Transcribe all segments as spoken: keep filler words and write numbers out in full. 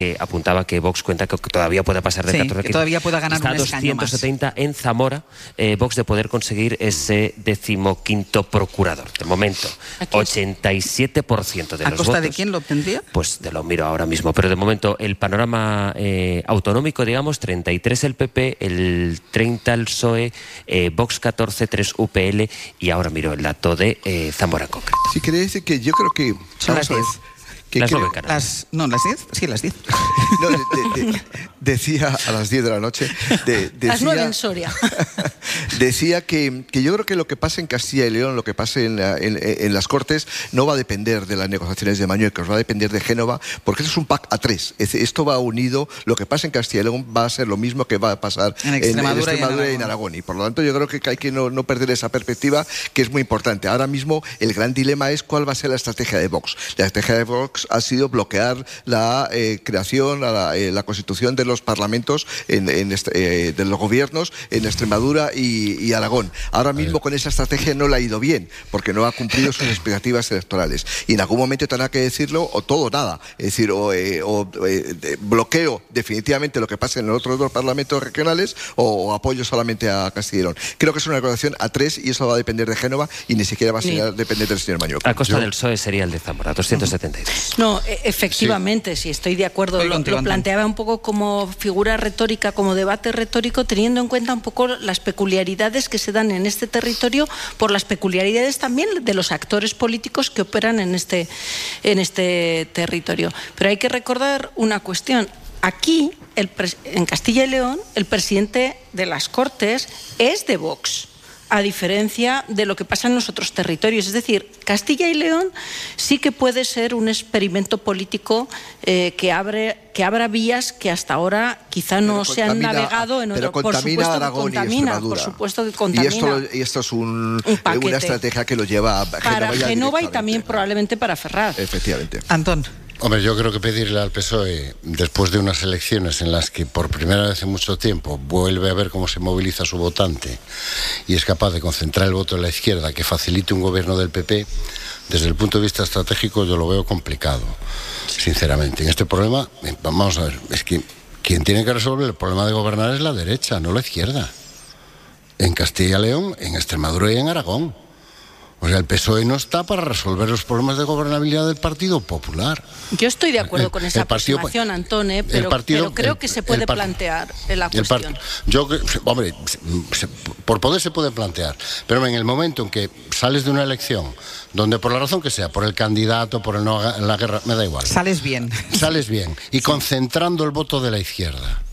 que apuntaba que Vox cuenta que todavía pueda pasar de sí, catorce a quince. Que todavía pueda ganar Está un escaño más. doscientos setenta en Zamora, eh, Vox, de poder conseguir ese decimoquinto procurador. De momento, ochenta y siete por ciento de ¿A los costa votos. de quién lo obtendría? Pues te lo miro ahora mismo. Pero de momento, el panorama eh, autonómico, digamos, treinta y tres el P P, el treinta el P S O E, eh, Vox catorce, tres U P L, y ahora miro el dato de eh, Zamora en concreto. Sí, quería decir que yo creo que... Son las diez. Que las creo, nueve, Canarias. Las, no, las diez. Sí, las diez. No, de, de, de, decía a las diez de la noche. De, decía, las nueve en Soria. Decía que, que yo creo que lo que pasa en Castilla y León, lo que pasa en, en, en las Cortes, no va a depender de las negociaciones de Mañueco, va a depender de Génova, porque eso es un pack a tres. Esto va unido. Lo que pasa en Castilla y León va a ser lo mismo que va a pasar en Extremadura, en, en Extremadura y, en y en Aragón. Y por lo tanto, yo creo que hay que no, no perder esa perspectiva, que es muy importante. Ahora mismo, el gran dilema es cuál va a ser la estrategia de Vox. La estrategia de Vox ha sido bloquear la eh, creación, la, eh, la constitución de los parlamentos, en, en este, eh, de los gobiernos en Extremadura y, y Aragón. Ahora mismo con esa estrategia no le ha ido bien, porque no ha cumplido sus expectativas electorales. Y en algún momento tendrá que decirlo, o todo o nada. Es decir, o, eh, o eh, de, bloqueo definitivamente lo que pasa en los otros dos parlamentos regionales, o, o apoyo solamente a Castilla y León. Creo que es una negociación a tres, y eso va a depender de Génova, y ni siquiera va a ser, depender del señor Mañueco. A costa Yo... del P S O E sería el de Zamora, doscientos setenta y dos. No, efectivamente. Efectivamente, sí, estoy de acuerdo. Lo, lo planteaba un poco como figura retórica, como debate retórico, teniendo en cuenta un poco las peculiaridades que se dan en este territorio, por las peculiaridades también de los actores políticos que operan en este, en este territorio. Pero hay que recordar una cuestión. Aquí, el, en Castilla y León, el presidente de las Cortes es de Vox, a diferencia de lo que pasa en los otros territorios. Es decir, Castilla y León sí que puede ser un experimento político eh, que abre que abra vías que hasta ahora quizá no se han navegado en otro. Pero contamina Aragón y Extremadura. Por supuesto que contamina. Y esto, y esto es un, un una estrategia que lo lleva a para Génova, Génova y también probablemente para Ferraz. Efectivamente. Antón. Hombre, yo creo que pedirle al P S O E, después de unas elecciones en las que por primera vez en mucho tiempo vuelve a ver cómo se moviliza su votante y es capaz de concentrar el voto en la izquierda, que facilite un gobierno del P P, desde el punto de vista estratégico yo lo veo complicado, sinceramente. En este problema, vamos a ver, es que quien tiene que resolver el problema de gobernar es la derecha, no la izquierda. En Castilla y León, en Extremadura y en Aragón. O sea, el P S O E no está para resolver los problemas de gobernabilidad del Partido Popular. Yo estoy de acuerdo el, con esa partido, aproximación, Antón, ¿eh? pero, partido, pero creo el, que se puede par, plantear la cuestión. Part, yo, hombre, se, por poder se puede plantear, pero en el momento en que sales de una elección, donde por la razón que sea, por el candidato, por el no, la guerra, me da igual. Sales bien. Sales bien. Y sí. Concentrando el voto de la izquierda.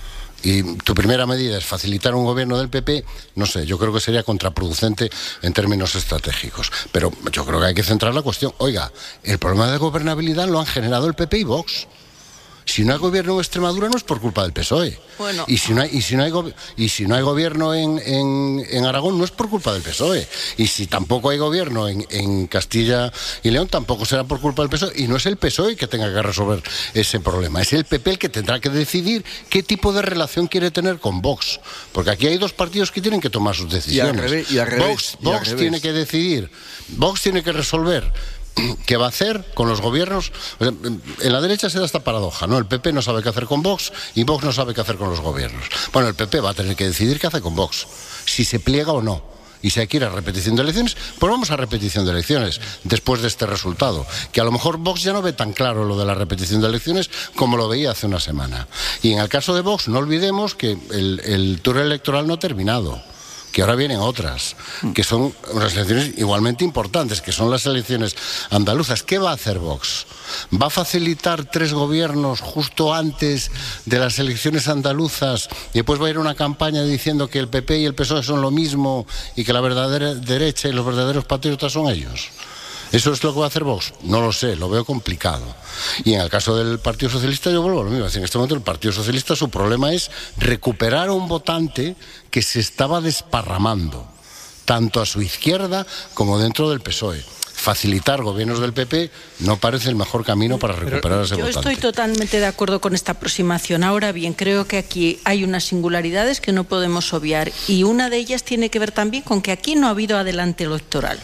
Y tu primera medida es facilitar un gobierno del P P, no sé, yo creo que sería contraproducente en términos estratégicos. Pero yo creo que hay que centrar la cuestión. Oiga, el problema de gobernabilidad lo han generado el P P y Vox. Si no hay gobierno en Extremadura no es por culpa del P S O E. Bueno. Y si no hay, y si no hay, y si no hay gobierno en, en, en Aragón no es por culpa del P S O E. Y si tampoco hay gobierno en, en Castilla y León tampoco será por culpa del P S O E. Y no es el P S O E que tenga que resolver ese problema. Es el P P el que tendrá que decidir qué tipo de relación quiere tener con Vox. Porque aquí hay dos partidos que tienen que tomar sus decisiones. Y al revés, y al revés, Vox, y al Vox revés. tiene que decidir. Vox tiene que resolver ¿qué va a hacer con los gobiernos? O sea, en la derecha se da esta paradoja, ¿no? El P P no sabe qué hacer con Vox y Vox no sabe qué hacer con los gobiernos. Bueno, el P P va a tener que decidir qué hace con Vox, si se pliega o no. Y si hay que ir a repetición de elecciones, pues vamos a repetición de elecciones después de este resultado. Que a lo mejor Vox ya no ve tan claro lo de la repetición de elecciones como lo veía hace una semana. Y en el caso de Vox, no olvidemos que el, el tour electoral no ha terminado, que ahora vienen otras, que son unas elecciones igualmente importantes, que son las elecciones andaluzas. ¿Qué va a hacer Vox? ¿Va a facilitar tres gobiernos justo antes de las elecciones andaluzas y después va a ir a una campaña diciendo que el P P y el P S O E son lo mismo y que la verdadera derecha y los verdaderos patriotas son ellos? ¿Eso es lo que va a hacer Vox? No lo sé, lo veo complicado. Y en el caso del Partido Socialista yo vuelvo a lo mismo. En este momento el Partido Socialista, su problema es recuperar a un votante que se estaba desparramando, tanto a su izquierda como dentro del P S O E. Facilitar gobiernos del P P no parece el mejor camino para recuperar a ese Yo votante. estoy totalmente de acuerdo con esta aproximación. Ahora bien, creo que aquí hay unas singularidades que no podemos obviar y una de ellas tiene que ver también con que aquí no ha habido adelante electoral.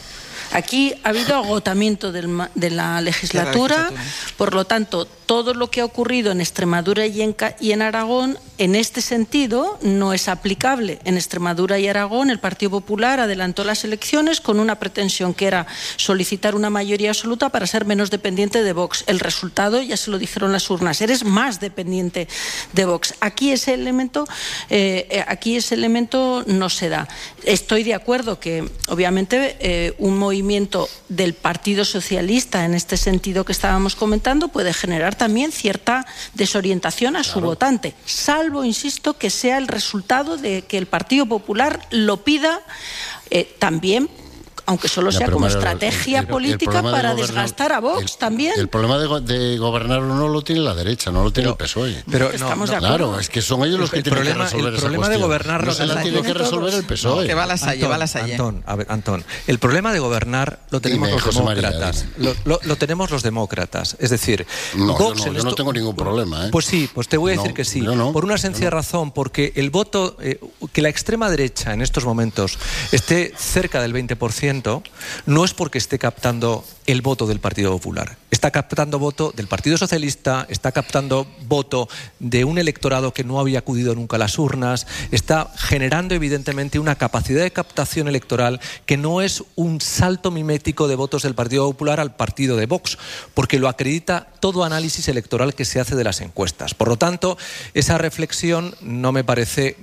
Aquí ha habido agotamiento del, de la legislatura, la legislatura, por lo tanto, todo lo que ha ocurrido en Extremadura y en, y en Aragón, en este sentido, no es aplicable. En Extremadura y Aragón, el Partido Popular adelantó las elecciones con una pretensión que era solicitar una mayoría absoluta para ser menos dependiente de Vox. El resultado, ya se lo dijeron las urnas, eres más dependiente de Vox. Aquí ese elemento, eh, aquí ese elemento no se da. Estoy de acuerdo que, obviamente, eh, un movimiento del Partido Socialista, en este sentido que estábamos comentando, puede generar también cierta desorientación a su claro. votante, salvo, insisto, que sea el resultado de que el Partido Popular lo pida eh, también, aunque solo sea ya, como Mario, estrategia el, el, política el para de gobernar, desgastar a Vox el, también. El problema de, de gobernar o no lo tiene la derecha, no lo tiene pero, el P S O E. Pero Estamos no, de claro, es que son ellos los que el tienen problema, que resolver el problema esa de gobernar no se la tiene que resolver el P S O E. No, que va a la salle, va a la salle. Antón, a ver, Antón, el problema de gobernar lo tenemos dime, los José demócratas. María, lo, lo, lo tenemos los demócratas. Es decir, no, Vox yo, no, yo esto, no tengo ningún problema. ¿eh? Pues sí, pues te voy a decir no, que sí. No, por una sencilla no. razón, porque el voto, eh, que la extrema derecha en estos momentos esté cerca del veinte por ciento, no es porque esté captando el voto del Partido Popular. Está captando voto del Partido Socialista, está captando voto de un electorado que no había acudido nunca a las urnas, está generando evidentemente una capacidad de captación electoral que no es un salto mimético de votos del Partido Popular al partido de Vox, porque lo acredita todo análisis electoral que se hace de las encuestas. Por lo tanto, esa reflexión no me parece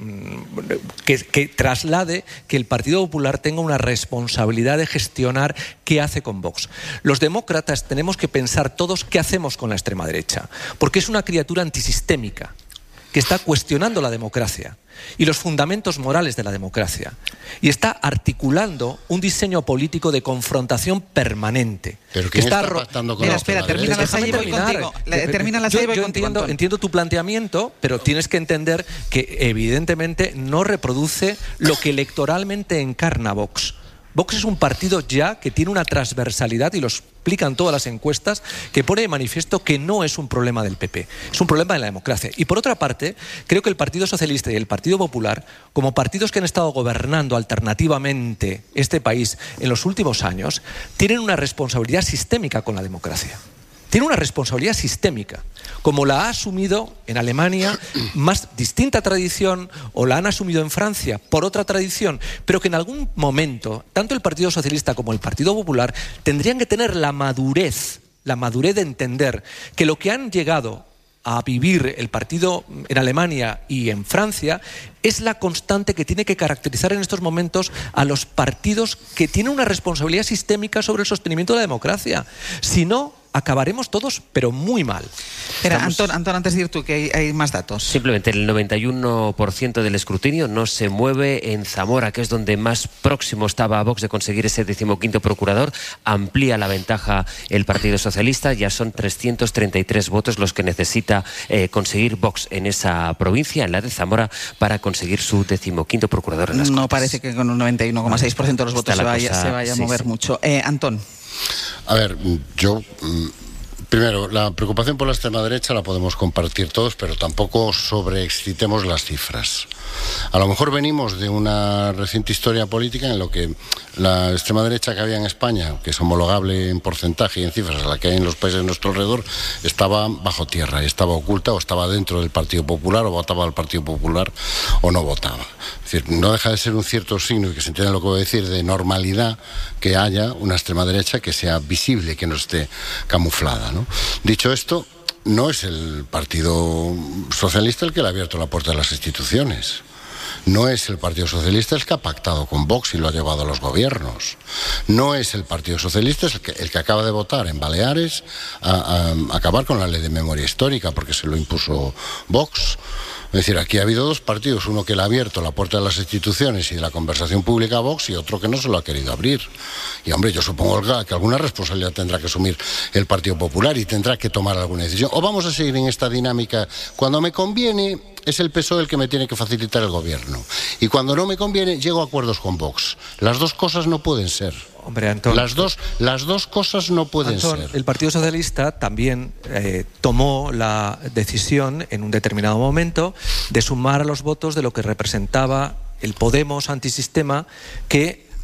que, que traslade que el Partido Popular tenga una responsabilidad de gestionar qué hace con Vox. Los demócratas tenemos que pensar todos qué hacemos con la extrema derecha, porque es una criatura antisistémica que está cuestionando la democracia y los fundamentos morales de la democracia y está articulando un diseño político de confrontación permanente. Pero ¿quién está, está pactando con Mira, la espera, termina la salle y voy contigo. Termina la salle y voy yo contigo, entiendo, Antón. entiendo tu planteamiento, pero tienes que entender que evidentemente no reproduce lo que electoralmente encarna Vox. Vox es un partido ya que tiene una transversalidad, y lo explican todas las encuestas, que pone de manifiesto que no es un problema del P P, es un problema de la democracia. Y por otra parte, creo que el Partido Socialista y el Partido Popular, como partidos que han estado gobernando alternativamente este país en los últimos años, tienen una responsabilidad sistémica con la democracia. Tiene una responsabilidad sistémica, como la ha asumido en Alemania, más distinta tradición, o la han asumido en Francia por otra tradición, pero que en algún momento, tanto el Partido Socialista como el Partido Popular tendrían que tener la madurez, la madurez de entender que lo que han llegado a vivir el partido en Alemania y en Francia es la constante que tiene que caracterizar en estos momentos a los partidos que tienen una responsabilidad sistémica sobre el sostenimiento de la democracia. Si no, acabaremos todos, pero muy mal. Espera, Estamos... Antón, Antón, antes de ir tú, que hay, hay más datos. Simplemente el noventa y uno por ciento del escrutinio no se mueve en Zamora, que es donde más próximo estaba Vox de conseguir ese decimoquinto procurador. Amplía la ventaja el Partido Socialista, ya son trescientos treinta y tres votos los que necesita eh, conseguir Vox en esa provincia, en la de Zamora, para conseguir su decimoquinto procurador en las No Cortes. Parece que con un noventa y uno coma seis por ciento de los votos se vaya, cosa, se vaya a sí, mover sí. mucho. Eh, Antón. A ver, yo... Primero, la preocupación por la extrema derecha la podemos compartir todos, pero tampoco sobreexcitemos las cifras. A lo mejor venimos de una reciente historia política en lo que la extrema derecha que había en España, que es homologable en porcentaje y en cifras a la que hay en los países de nuestro alrededor, estaba bajo tierra, estaba oculta, o estaba dentro del Partido Popular, o votaba al Partido Popular, o no votaba. Es decir, no deja de ser un cierto signo, y que se entienda lo que voy a decir, de normalidad, que haya una extrema derecha que sea visible, que no esté camuflada, ¿no? Dicho esto, no es el Partido Socialista el que le ha abierto la puerta a las instituciones. No es el Partido Socialista el que ha pactado con Vox y lo ha llevado a los gobiernos. No es el Partido Socialista el que, el que acaba de votar en Baleares a, a, a acabar con la ley de memoria histórica, porque se lo impuso Vox. Es decir, aquí ha habido dos partidos, uno que le ha abierto la puerta de las instituciones y de la conversación pública a Vox, y otro que no se lo ha querido abrir. Y hombre, yo supongo que alguna responsabilidad tendrá que asumir el Partido Popular y tendrá que tomar alguna decisión. O vamos a seguir en esta dinámica: cuando me conviene es el P S O E el que me tiene que facilitar el gobierno, y cuando no me conviene llego a acuerdos con Vox. Las dos cosas no pueden ser. Hombre, Antón, las dos, las dos cosas no pueden Antón, ser. El Partido Socialista también eh, tomó la decisión en un determinado momento de sumar a los votos de lo que representaba el Podemos antisistema, que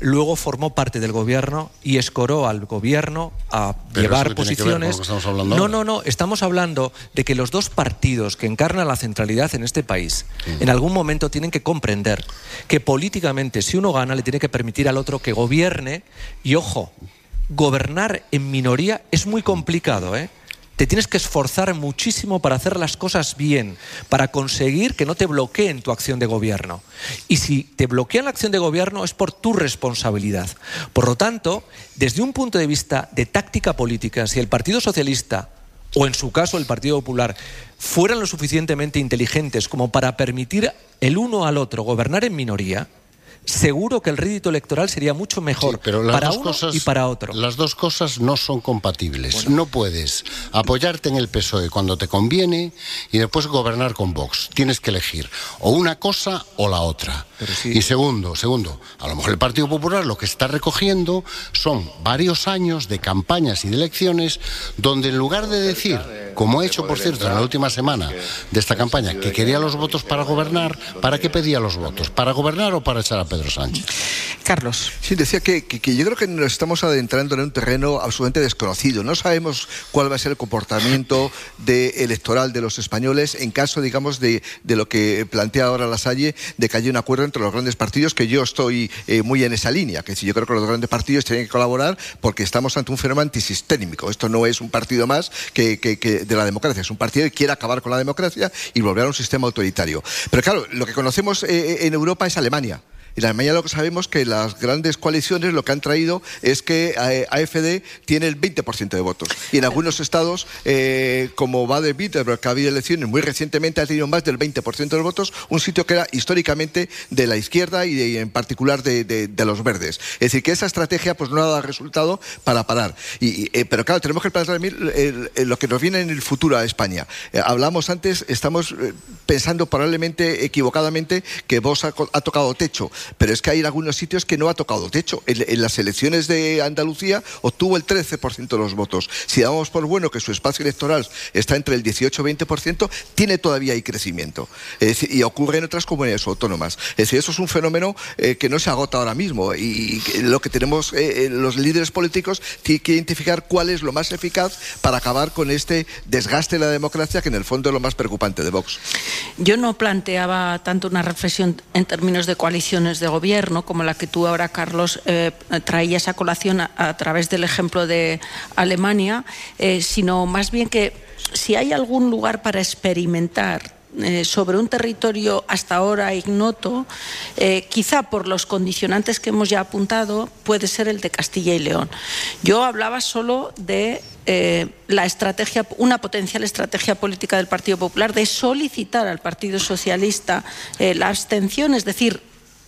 luego formó parte del gobierno y escoró al gobierno a Pero llevar eso tiene que ver con posiciones. lo que estamos hablando no, ahora. no, no. Estamos hablando de que los dos partidos que encarnan la centralidad en este país, mm. en algún momento tienen que comprender que políticamente, si uno gana, le tiene que permitir al otro que gobierne. Y ojo, gobernar en minoría es muy complicado, ¿eh? Te tienes que esforzar muchísimo para hacer las cosas bien, para conseguir que no te bloqueen tu acción de gobierno. Y si te bloquean la acción de gobierno es por tu responsabilidad. Por lo tanto, desde un punto de vista de táctica política, si el Partido Socialista, o en su caso el Partido Popular, fueran lo suficientemente inteligentes como para permitir el uno al otro gobernar en minoría, seguro que el rédito electoral sería mucho mejor, sí, pero las para dos uno cosas, y para otro. Las dos cosas no son compatibles. Bueno. No puedes apoyarte en el P S O E cuando te conviene y después gobernar con Vox. Tienes que elegir o una cosa o la otra. Sí. Y segundo, segundo, a lo mejor el Partido Popular lo que está recogiendo son varios años de campañas y de elecciones donde en lugar de decir, como he hecho por cierto en la última semana de esta campaña, que quería los votos para gobernar, ¿para qué pedía los votos? ¿Para gobernar o para echar a Pedro Sánchez? Carlos. Sí, decía que, que, que yo creo que nos estamos adentrando en un terreno absolutamente desconocido. No sabemos cuál va a ser el comportamiento de, electoral de los españoles en caso, digamos, de, de lo que plantea ahora Lasalle, de que haya un acuerdo entre los grandes partidos, que yo estoy eh, muy en esa línea, que si yo creo que los grandes partidos tienen que colaborar porque estamos ante un fenómeno antisistémico. Esto no es un partido más que, que, que de la democracia, es un partido que quiere acabar con la democracia y volver a un sistema autoritario. Pero claro, lo que conocemos eh, en Europa es Alemania. Y en Alemania lo que sabemos que las grandes coaliciones lo que han traído es que A F D tiene el veinte por ciento de votos. Y en algunos estados, eh, como Baden-Württemberg, que ha habido elecciones muy recientemente, ha tenido más del veinte por ciento de votos, un sitio que era históricamente de la izquierda y, de, y en particular de, de, de los verdes. Es decir, que esa estrategia pues no ha dado resultado para parar. Y, eh, pero claro, tenemos que plantear también eh, lo que nos viene en el futuro a España. Eh, hablamos antes, estamos eh, pensando probablemente equivocadamente que Vox ha, ha tocado techo. Pero es que hay algunos sitios que no ha tocado techo. En, en las elecciones de Andalucía obtuvo el trece por ciento de los votos. Si damos por bueno que su espacio electoral está entre el dieciocho y veinte por ciento, tiene todavía ahí crecimiento. Es decir, y ocurre en otras comunidades autónomas. Es decir, eso es un fenómeno eh, que no se agota ahora mismo. Y, y lo que tenemos, eh, los líderes políticos tienen que identificar cuál es lo más eficaz para acabar con este desgaste de la democracia, que en el fondo es lo más preocupante de Vox. Yo no planteaba tanto una reflexión en términos de coaliciones de gobierno como la que tú ahora, Carlos, eh, traías a colación a, a través del ejemplo de Alemania, eh, sino más bien que si hay algún lugar para experimentar Eh, sobre un territorio hasta ahora ignoto, eh, quizá por los condicionantes que hemos ya apuntado, puede ser el de Castilla y León. Yo hablaba solo de eh, la estrategia, una potencial estrategia política del Partido Popular de solicitar al Partido Socialista eh, la abstención, es decir,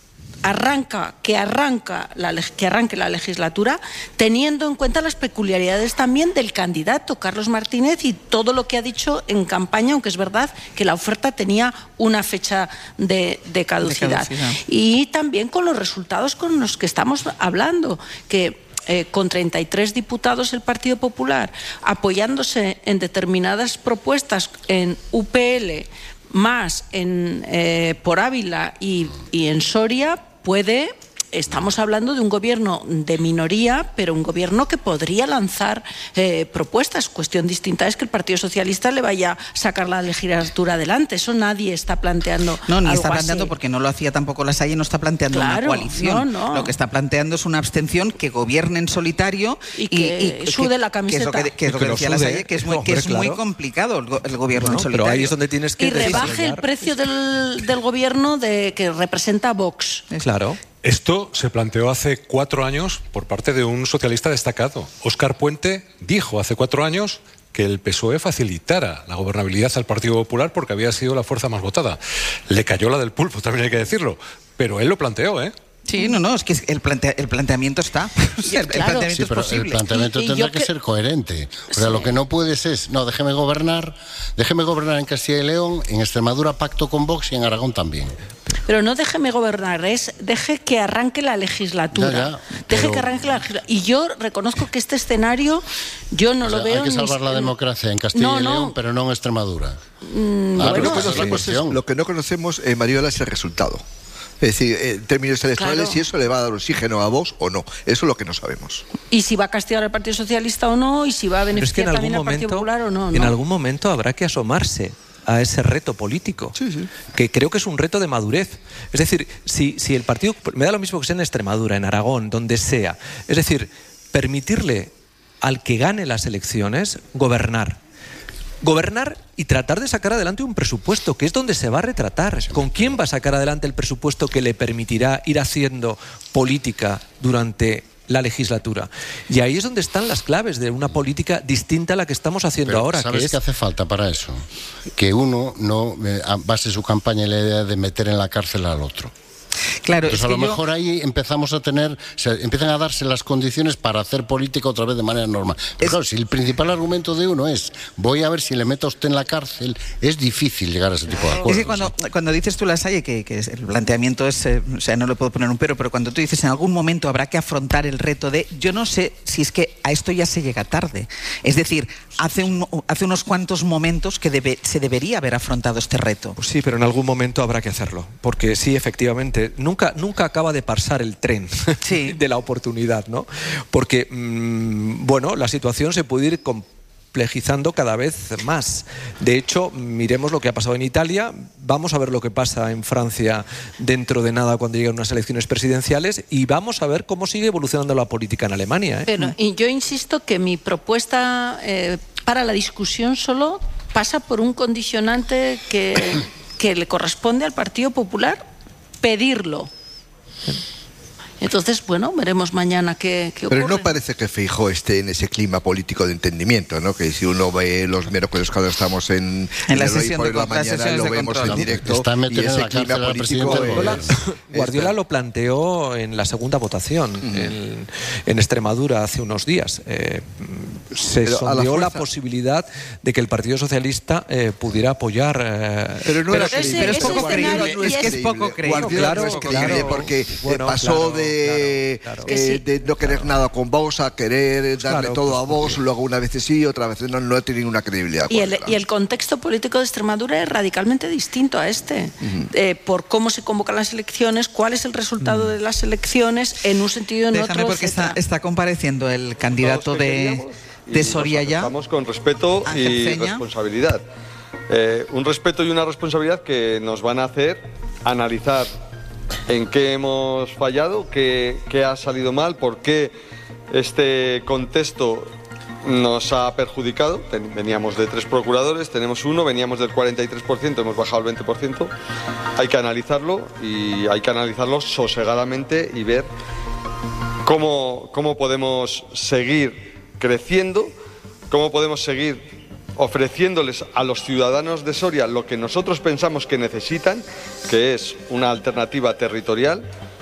arranca que arranca la que arranque la legislatura teniendo en cuenta las peculiaridades también del candidato Carlos Martínez y todo lo que ha dicho en campaña, aunque es verdad que la oferta tenía una fecha de, de, caducidad. de caducidad y también con los resultados con los que estamos hablando, que Eh, con treinta y tres diputados el Partido Popular apoyándose en determinadas propuestas en U P L más en eh, por Ávila y, y en Soria, puede, estamos hablando de un gobierno de minoría, pero un gobierno que podría lanzar eh, propuestas. Cuestión distinta es que el Partido Socialista le vaya a sacar la legislatura adelante. Eso nadie está planteando. No, ni algo está planteando así. Porque no lo hacía tampoco Lasalle, no está planteando claro, una coalición. No, no. Lo que está planteando es una abstención que gobierne en solitario y que y, y, sude la camiseta. Que es lo que, que, es lo que, que decía Lasalle, que es muy, que es claro. muy complicado el, el gobierno no, en solitario. Pero ahí es donde tienes que y rebaje el precio del, del gobierno de, que representa Vox. Claro. Esto se planteó hace cuatro años por parte de un socialista destacado. Óscar Puente dijo hace cuatro años que el P S O E facilitara la gobernabilidad al Partido Popular porque había sido la fuerza más votada. Le cayó la del pulpo, también hay que decirlo, pero él lo planteó, ¿eh? Sí, no, no, es que el, plantea, el planteamiento está. O sea, el, claro. planteamiento sí, es pero posible. el planteamiento y, y tendrá que... que ser coherente. O sea, sí. lo que no puedes es, no, déjeme gobernar, déjeme gobernar en Castilla y León, en Extremadura pacto con Vox y en Aragón también. Pero no déjeme gobernar, es deje que arranque la legislatura. Ya, ya, deje pero... que arranque la legislatura. Y yo reconozco que este escenario yo no o sea, lo veo. Hay que salvar ni... la democracia en Castilla no, y León, no. pero no en Extremadura. Mm, ah, bueno, pero pues, es la pues, cuestión. lo que no conocemos, eh, Mariola, es el resultado. Es decir, en términos electorales, Claro. si eso le va a dar oxígeno a Vox o no. Eso es lo que no sabemos. Y si va a castigar al Partido Socialista o no, y si va a Pero es que beneficiar en también algún al Partido momento, Popular o no. en ¿no? algún momento habrá que asomarse a ese reto político, Sí, sí. que creo que es un reto de madurez. Es decir, si, si el partido, me da lo mismo que sea en Extremadura, en Aragón, donde sea, es decir, permitirle al que gane las elecciones gobernar. Gobernar y tratar de sacar adelante un presupuesto, que es donde se va a retratar. ¿Con quién va a sacar adelante el presupuesto que le permitirá ir haciendo política durante la legislatura? Y ahí es donde están las claves de una política distinta a la que estamos haciendo Pero, ahora. ¿sabes que es... qué hace falta para eso? Que uno no eh, base su campaña en la idea de meter en la cárcel al otro. Claro, Pues es a que lo yo- mejor ahí empezamos a tener, se empiezan a darse las condiciones para hacer política otra vez de manera normal. Pero Es- claro, si el principal argumento de uno es voy a ver si le meto a usted en la cárcel, es difícil llegar a ese tipo de acuerdos. Es que cuando, cuando dices tú, Lasalle, que, que es- el planteamiento es, eh, o sea, no le puedo poner un pero, pero cuando tú dices en algún momento habrá que afrontar el reto de, yo no sé si es que a esto ya se llega tarde. Es decir, hace, un, hace unos cuantos momentos que debe, se debería haber afrontado este reto. Pues sí, pero en algún momento habrá que hacerlo, porque sí, efectivamente, nunca, nunca acaba de pasar el tren Sí. de la oportunidad, ¿no? Porque, mmm, bueno, la situación se puede ir complejizando cada vez más. De hecho, miremos lo que ha pasado en Italia, vamos a ver lo que pasa en Francia dentro de nada cuando lleguen unas elecciones presidenciales y vamos a ver cómo sigue evolucionando la política en Alemania, ¿eh? Pero, y yo insisto que mi propuesta eh, para la discusión solo pasa por un condicionante que, que le corresponde al Partido Popular pedirlo. Entonces, bueno, veremos mañana qué, qué ocurre. Pero no parece que Feijóo esté en ese clima político de entendimiento, ¿no? Que si uno ve los miércoles cuando estamos en, En la el Hoy sesión por de la con- las mañana, sesiones lo de vemos control. en directo. Está y metiendo en ese la cárcel clima al político presidente del eh, Guardiola, está- Guardiola lo planteó en la segunda votación en, en Extremadura hace unos días. Eh, se Pero a la sondeó la, fuerza. posibilidad de que el Partido Socialista eh, pudiera apoyar. eh, Pero no era ese- creíble. pero es Ese poco escenario creíble, no y es creíble. poco creíble. Guardiola Claro, no es creíble claro. porque eh, Bueno, pasó claro, de, claro, claro. eh, Que sí. de no querer nada con Vox a querer darle Claro, todo pues a Vox, porque- luego una vez sí, otra vez no, no tiene ninguna credibilidad. Y el, Guardiola. y el contexto político de Extremadura es radicalmente distinto a este, eh, por cómo se convocan las elecciones, cuál es el resultado de las elecciones, en un sentido o en Déjame otro, porque está, etcétera. está compareciendo el candidato Todos que de, queríamos y de nos Soria ya. aceptamos con respeto Ángel y Feña. responsabilidad. Eh, un respeto y una responsabilidad que nos van a hacer analizar en qué hemos fallado, qué, qué ha salido mal, por qué este contexto nos ha perjudicado. Ten- Veníamos de tres procuradores, tenemos uno, veníamos del cuarenta y tres por ciento, hemos bajado al veinte por ciento. Hay que analizarlo y hay que analizarlo sosegadamente y ver cómo, cómo podemos seguir creciendo, cómo podemos seguir ofreciéndoles a los ciudadanos de Soria lo que nosotros pensamos que necesitan, que es una alternativa territorial,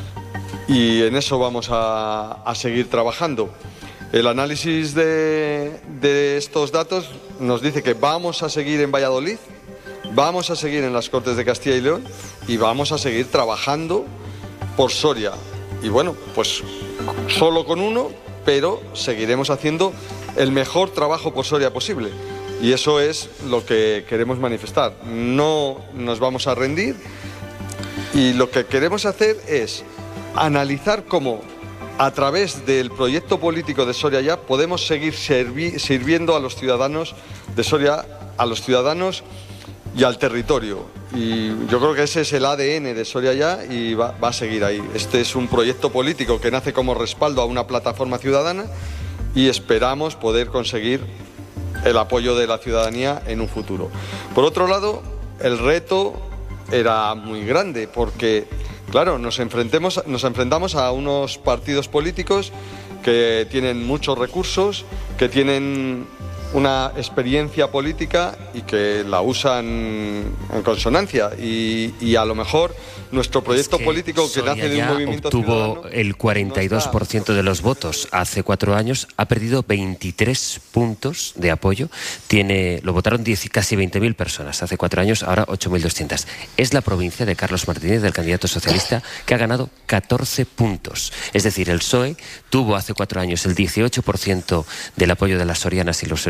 y en eso vamos a, a seguir trabajando. El análisis de, de estos datos nos dice que vamos a seguir en Valladolid, vamos a seguir en las Cortes de Castilla y León y vamos a seguir trabajando por Soria. Y bueno, pues solo con uno, pero seguiremos haciendo el mejor trabajo por Soria posible. Y eso es lo que queremos manifestar. No nos vamos a rendir y lo que queremos hacer es analizar cómo a través del proyecto político de Soria Ya podemos seguir servi- sirviendo a los ciudadanos de Soria, a los ciudadanos y al territorio. Y yo creo que ese es el A D N de Soria Ya y va, va a seguir ahí. Este es un proyecto político que nace como respaldo a una plataforma ciudadana y esperamos poder conseguir el apoyo de la ciudadanía en un futuro. Por otro lado, el reto era muy grande porque, claro, nos, enfrentemos, nos enfrentamos a unos partidos políticos que tienen muchos recursos, que tienen una experiencia política y que la usan en consonancia. Y, y a lo mejor nuestro proyecto Es que político que Soria nace de un Ya movimiento obtuvo ciudadano el cuarenta y dos por ciento no de los votos hace cuatro años, ha perdido veintitrés puntos de apoyo, tiene, lo votaron diez, casi veinte mil personas hace cuatro años, ahora ocho mil doscientas. Es la provincia de Carlos Martínez, del candidato socialista, que ha ganado catorce puntos. Es decir, el P S O E tuvo hace cuatro años el dieciocho por ciento del apoyo de las sorianas y los sorianos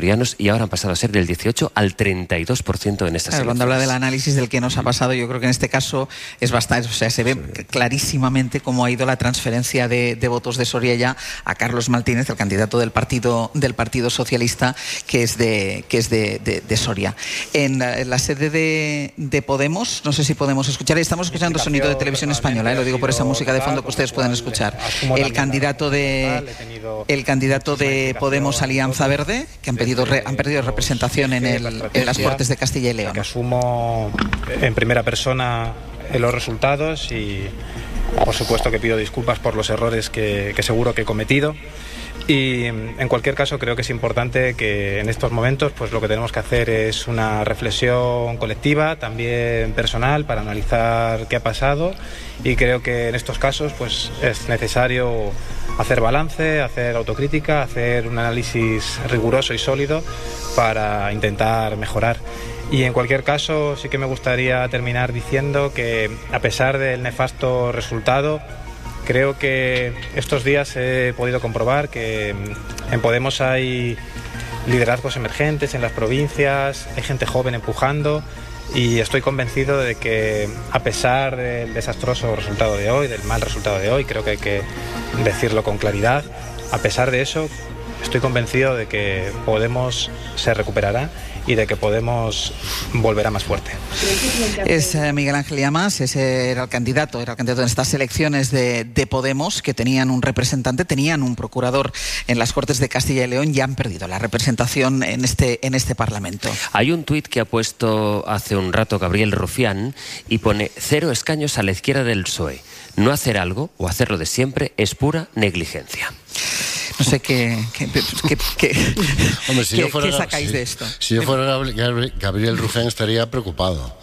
vitorianos y ahora han pasado a ser del dieciocho al treinta y dos por ciento en estas claro, elecciones. Cuando habla del análisis del que nos ha pasado, yo creo que en este caso es bastante, o sea, se ve sí. clarísimamente cómo ha ido la transferencia de, de votos de Soria ya a Carlos Martínez, el candidato del partido del Partido Socialista, que es de que es de, de, de Soria. En la, en la sede de, de Podemos, no sé si podemos escuchar, estamos escuchando sonido de Televisión Española, ¿eh? Lo digo por esa música de fondo que ustedes pueden escuchar. El candidato de el candidato de Podemos Alianza Verde, que han pedido re, han perdido representación en, el, en las Cortes de Castilla y León. Que asumo en primera persona los resultados y por supuesto que pido disculpas por los errores que, que seguro que he cometido. Y en cualquier caso creo que es importante que en estos momentos pues lo que tenemos que hacer es una reflexión colectiva, también personal, para analizar qué ha pasado, y creo que en estos casos pues es necesario hacer balance, hacer autocrítica, hacer un análisis riguroso y sólido para intentar mejorar. Y en cualquier caso sí que me gustaría terminar diciendo que a pesar del nefasto resultado, creo que estos días he podido comprobar que en Podemos hay liderazgos emergentes en las provincias, hay gente joven empujando, y estoy convencido de que a pesar del desastroso resultado de hoy, del mal resultado de hoy, creo que hay que decirlo con claridad, a pesar de eso estoy convencido de que Podemos se recuperará y de que Podemos volverá más fuerte. Es eh, Miguel Ángel Llamas, ese era el candidato, era el candidato en estas elecciones de, de Podemos, que tenían un representante, tenían un procurador en las Cortes de Castilla y León, y han perdido la representación en este, en este Parlamento. Hay un tuit que ha puesto hace un rato Gabriel Rufián y pone: cero escaños a la izquierda del P S O E. No hacer algo o hacerlo de siempre es pura negligencia. No sé qué, qué, qué, qué, Hombre, si qué, yo fuera, qué sacáis si, de esto. Si yo fuera Gabriel Rufián estaría preocupado,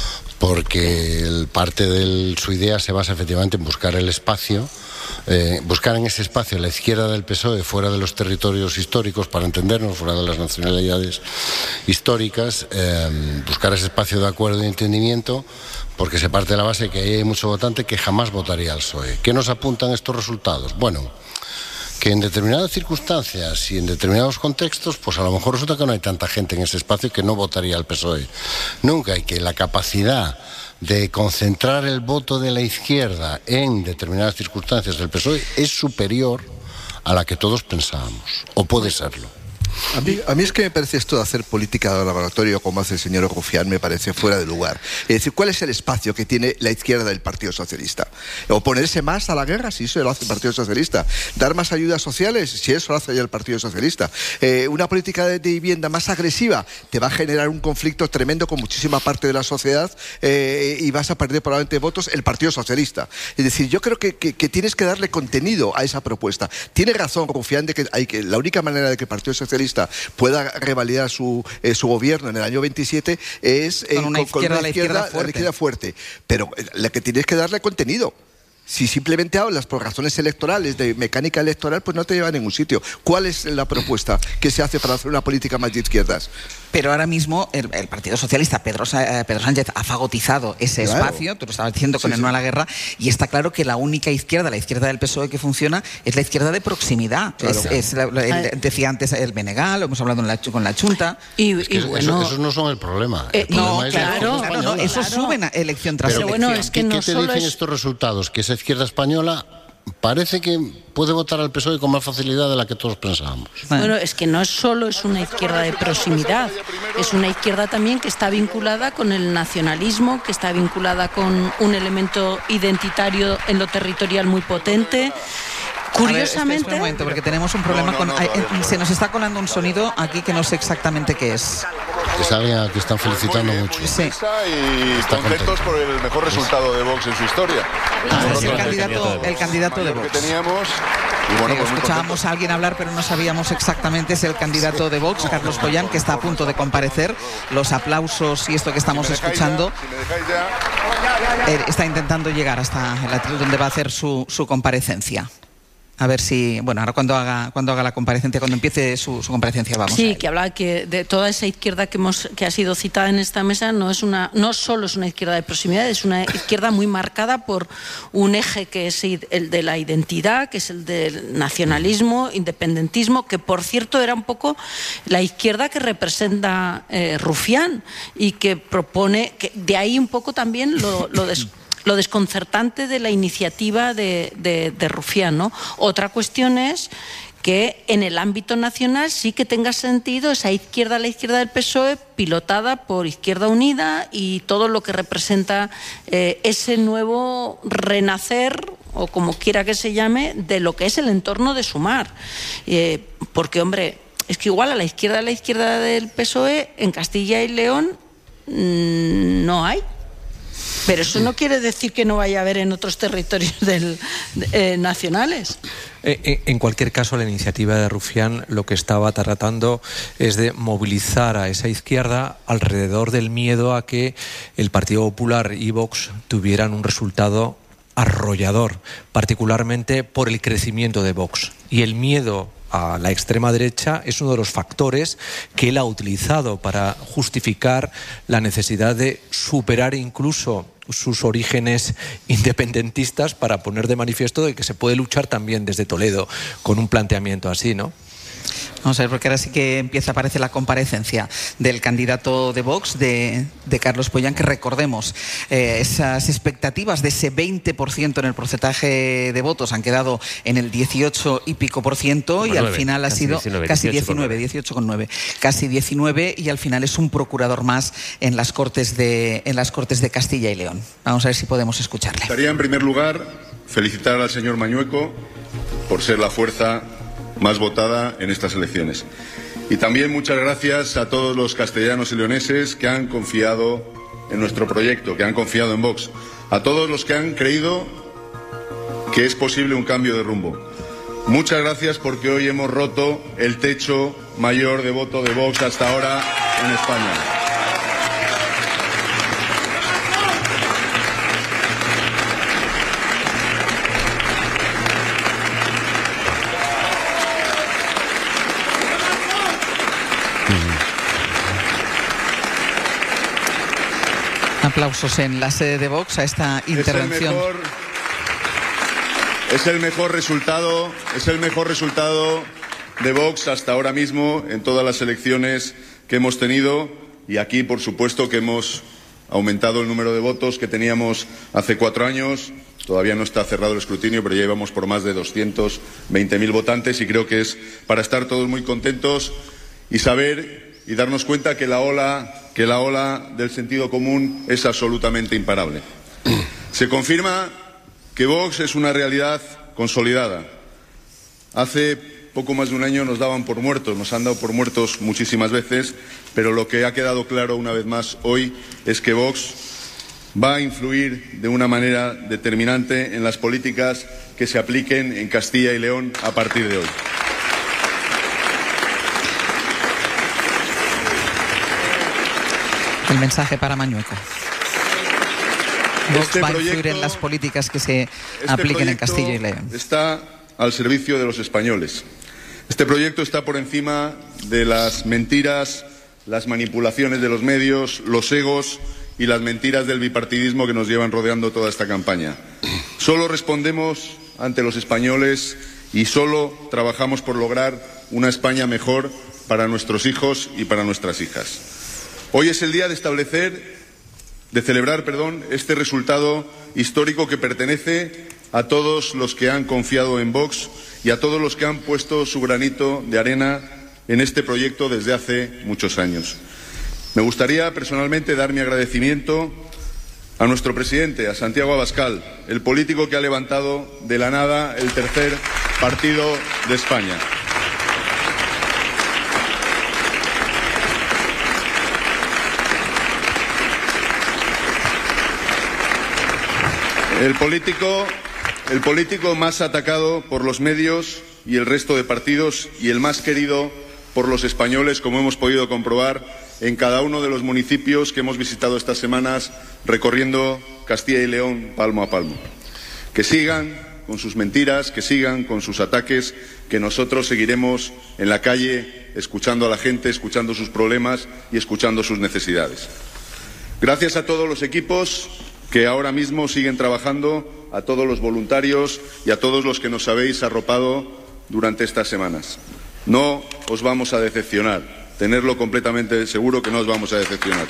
porque el, parte de su idea se basa efectivamente en buscar el espacio, eh, buscar en ese espacio la izquierda del P S O E fuera de los territorios históricos, para entendernos, fuera de las nacionalidades históricas, eh, buscar ese espacio de acuerdo y entendimiento, porque se parte de la base que ahí hay mucho votante que jamás votaría al P S O E. ¿Qué nos apuntan estos resultados? Bueno, que en determinadas circunstancias y en determinados contextos, pues a lo mejor resulta que no hay tanta gente en ese espacio que no votaría al P S O E. Nunca hay que la capacidad de concentrar el voto de la izquierda en determinadas circunstancias del P S O E es superior a la que todos pensábamos, o puede serlo. A mí, a mí es que me parece esto de hacer política de laboratorio, como hace el señor Rufián, me parece fuera de lugar. Es decir, ¿cuál es el espacio que tiene la izquierda del Partido Socialista? ¿Oponerse más a la guerra? Si eso lo hace el Partido Socialista. ¿Dar más ayudas sociales? Si eso lo hace ya el Partido Socialista. Eh, ¿Una política de, de vivienda más agresiva? Te va a generar un conflicto tremendo con muchísima parte de la sociedad, eh, y vas a perder probablemente votos el Partido Socialista. Es decir, yo creo que, que, que tienes que darle contenido a esa propuesta. Tiene razón Rufián de que, hay que la única manera de que el Partido Socialista pueda revalidar su, eh, su gobierno en el año veintisiete es eh, con una con, izquierda, con una izquierda, la izquierda, fuerte. la izquierda fuerte. Pero eh, la que tienes que darle contenido. Si simplemente hablas por razones electorales, de mecánica electoral, pues no te lleva a ningún sitio. ¿Cuál es la propuesta que se hace para hacer una política más de izquierdas? Pero ahora mismo el, el Partido Socialista, Pedro, eh, Pedro Sánchez, ha fagotizado ese claro. espacio, tú lo estabas diciendo con sí, el sí. no a la guerra, y está claro que la única izquierda, la izquierda del P S O E que funciona, es la izquierda de proximidad. Claro. Es, es la, el, decía antes el Benegal, lo hemos hablado en la, con la Chunta. Y, es que y bueno, esos no son el problema. El eh, problema no, es claro, claro, no, eso claro. suben a elección tras Pero elección. Bueno, es que ¿Qué, no ¿qué te solo dicen es... estos resultados? Que esa izquierda española parece que puede votar al P S O E con más facilidad de la que todos pensábamos. Bueno, es que no solo es una izquierda de proximidad, es una izquierda también que está vinculada con el nacionalismo, que está vinculada con un elemento identitario en lo territorial muy potente. Curiosamente... A ver, un momento, porque tenemos un problema no, no, no, con... No, no, no, se nos está colando un sonido aquí que no sé exactamente qué es. Que saben que están felicitando bien, mucho. Sí. Y contentos por el mejor resultado de Vox en su historia. Ah, es el candidato, el candidato de Vox. Que teníamos. Y bueno, pues escuchábamos a alguien hablar, pero no sabíamos exactamente. Es el candidato de Vox, Carlos Pollán, que está a punto de comparecer. Los aplausos y esto que estamos si escuchando. Ya, si me dejáis ya. Eh, está intentando llegar hasta el atril donde va a hacer su, su comparecencia. A ver si, bueno, ahora cuando haga cuando haga la comparecencia, cuando empiece su, su comparecencia, vamos. Sí, que hablaba que de toda esa izquierda que hemos que ha sido citada en esta mesa no es una no solo es una izquierda de proximidad, es una izquierda muy marcada por un eje que es el de la identidad, que es el del nacionalismo, independentismo, que por cierto era un poco la izquierda que representa eh, Rufián y que propone, que de ahí un poco también lo, lo des, lo desconcertante de la iniciativa de, de, de Rufián, ¿no? Otra cuestión es que en el ámbito nacional sí que tenga sentido esa izquierda a la izquierda del P S O E pilotada por Izquierda Unida y todo lo que representa eh, ese nuevo renacer, o como quiera que se llame, de lo que es el entorno de Sumar. Eh, porque, hombre, es que igual a la izquierda a la izquierda del P S O E en Castilla y León mmm, no hay. Pero eso no quiere decir que no vaya a haber en otros territorios del, eh, nacionales. Eh, en cualquier caso, la iniciativa de Rufián lo que estaba tratando es de movilizar a esa izquierda alrededor del miedo a que el Partido Popular y Vox tuvieran un resultado arrollador, particularmente por el crecimiento de Vox. Y el miedo a la extrema derecha es uno de los factores que él ha utilizado para justificar la necesidad de superar incluso sus orígenes independentistas para poner de manifiesto de que se puede luchar también desde Toledo con un planteamiento así, ¿no? Vamos a ver, porque ahora sí que empieza a aparecer la comparecencia del candidato de Vox, de, de Carlos Pollán, que recordemos, eh, esas expectativas de ese veinte por ciento en el porcentaje de votos han quedado en el dieciocho y pico por ciento y al final ha sido diecinueve, casi diecinueve, dieciocho coma nueve, casi diecinueve y al final es un procurador más en las Cortes de, en las Cortes de Castilla y León. Vamos a ver si podemos escucharle. Estaría en primer lugar felicitar al señor Mañueco por ser la fuerza más votada en estas elecciones. Y también muchas gracias a todos los castellanos y leoneses que han confiado en nuestro proyecto, que han confiado en Vox. A todos los que han creído que es posible un cambio de rumbo. Muchas gracias porque hoy hemos roto el techo mayor de voto de Vox hasta ahora en España. Aplausos en la sede de Vox a esta intervención. Es el mejor, es el mejor resultado, es el mejor resultado de Vox hasta ahora mismo en todas las elecciones que hemos tenido y aquí, por supuesto, que hemos aumentado el número de votos que teníamos hace cuatro años. Todavía no está cerrado el escrutinio, pero ya íbamos por más de doscientos veinte mil votantes y creo que es para estar todos muy contentos y saber y darnos cuenta que la ola que la ola del sentido común es absolutamente imparable. Se confirma que Vox es una realidad consolidada. Hace poco más de un año nos daban por muertos, nos han dado por muertos muchísimas veces, pero lo que ha quedado claro una vez más hoy es que Vox va a influir de una manera determinante en las políticas que se apliquen en Castilla y León a partir de hoy. El mensaje para Mañueco. Vox Este va a influir proyecto, en las políticas que se este apliquen en Castilla y León. Está al servicio de los españoles. Este proyecto está por encima de las mentiras, las manipulaciones de los medios, los egos y las mentiras del bipartidismo que nos llevan rodeando toda esta campaña. Solo respondemos ante los españoles y solo trabajamos por lograr una España mejor para nuestros hijos y para nuestras hijas. Hoy es el día de establecer, de celebrar, perdón, este resultado histórico que pertenece a todos los que han confiado en Vox y a todos los que han puesto su granito de arena en este proyecto desde hace muchos años. Me gustaría personalmente dar mi agradecimiento a nuestro presidente, a Santiago Abascal, el político que ha levantado de la nada el tercer partido de España. El político, el político más atacado por los medios y el resto de partidos y el más querido por los españoles, como hemos podido comprobar en cada uno de los municipios que hemos visitado estas semanas recorriendo Castilla y León palmo a palmo. Que sigan con sus mentiras, que sigan con sus ataques, que nosotros seguiremos en la calle escuchando a la gente, escuchando sus problemas y escuchando sus necesidades. Gracias a todos los equipos que ahora mismo siguen trabajando, a todos los voluntarios y a todos los que nos habéis arropado durante estas semanas. No os vamos a decepcionar, tenerlo completamente seguro que no os vamos a decepcionar.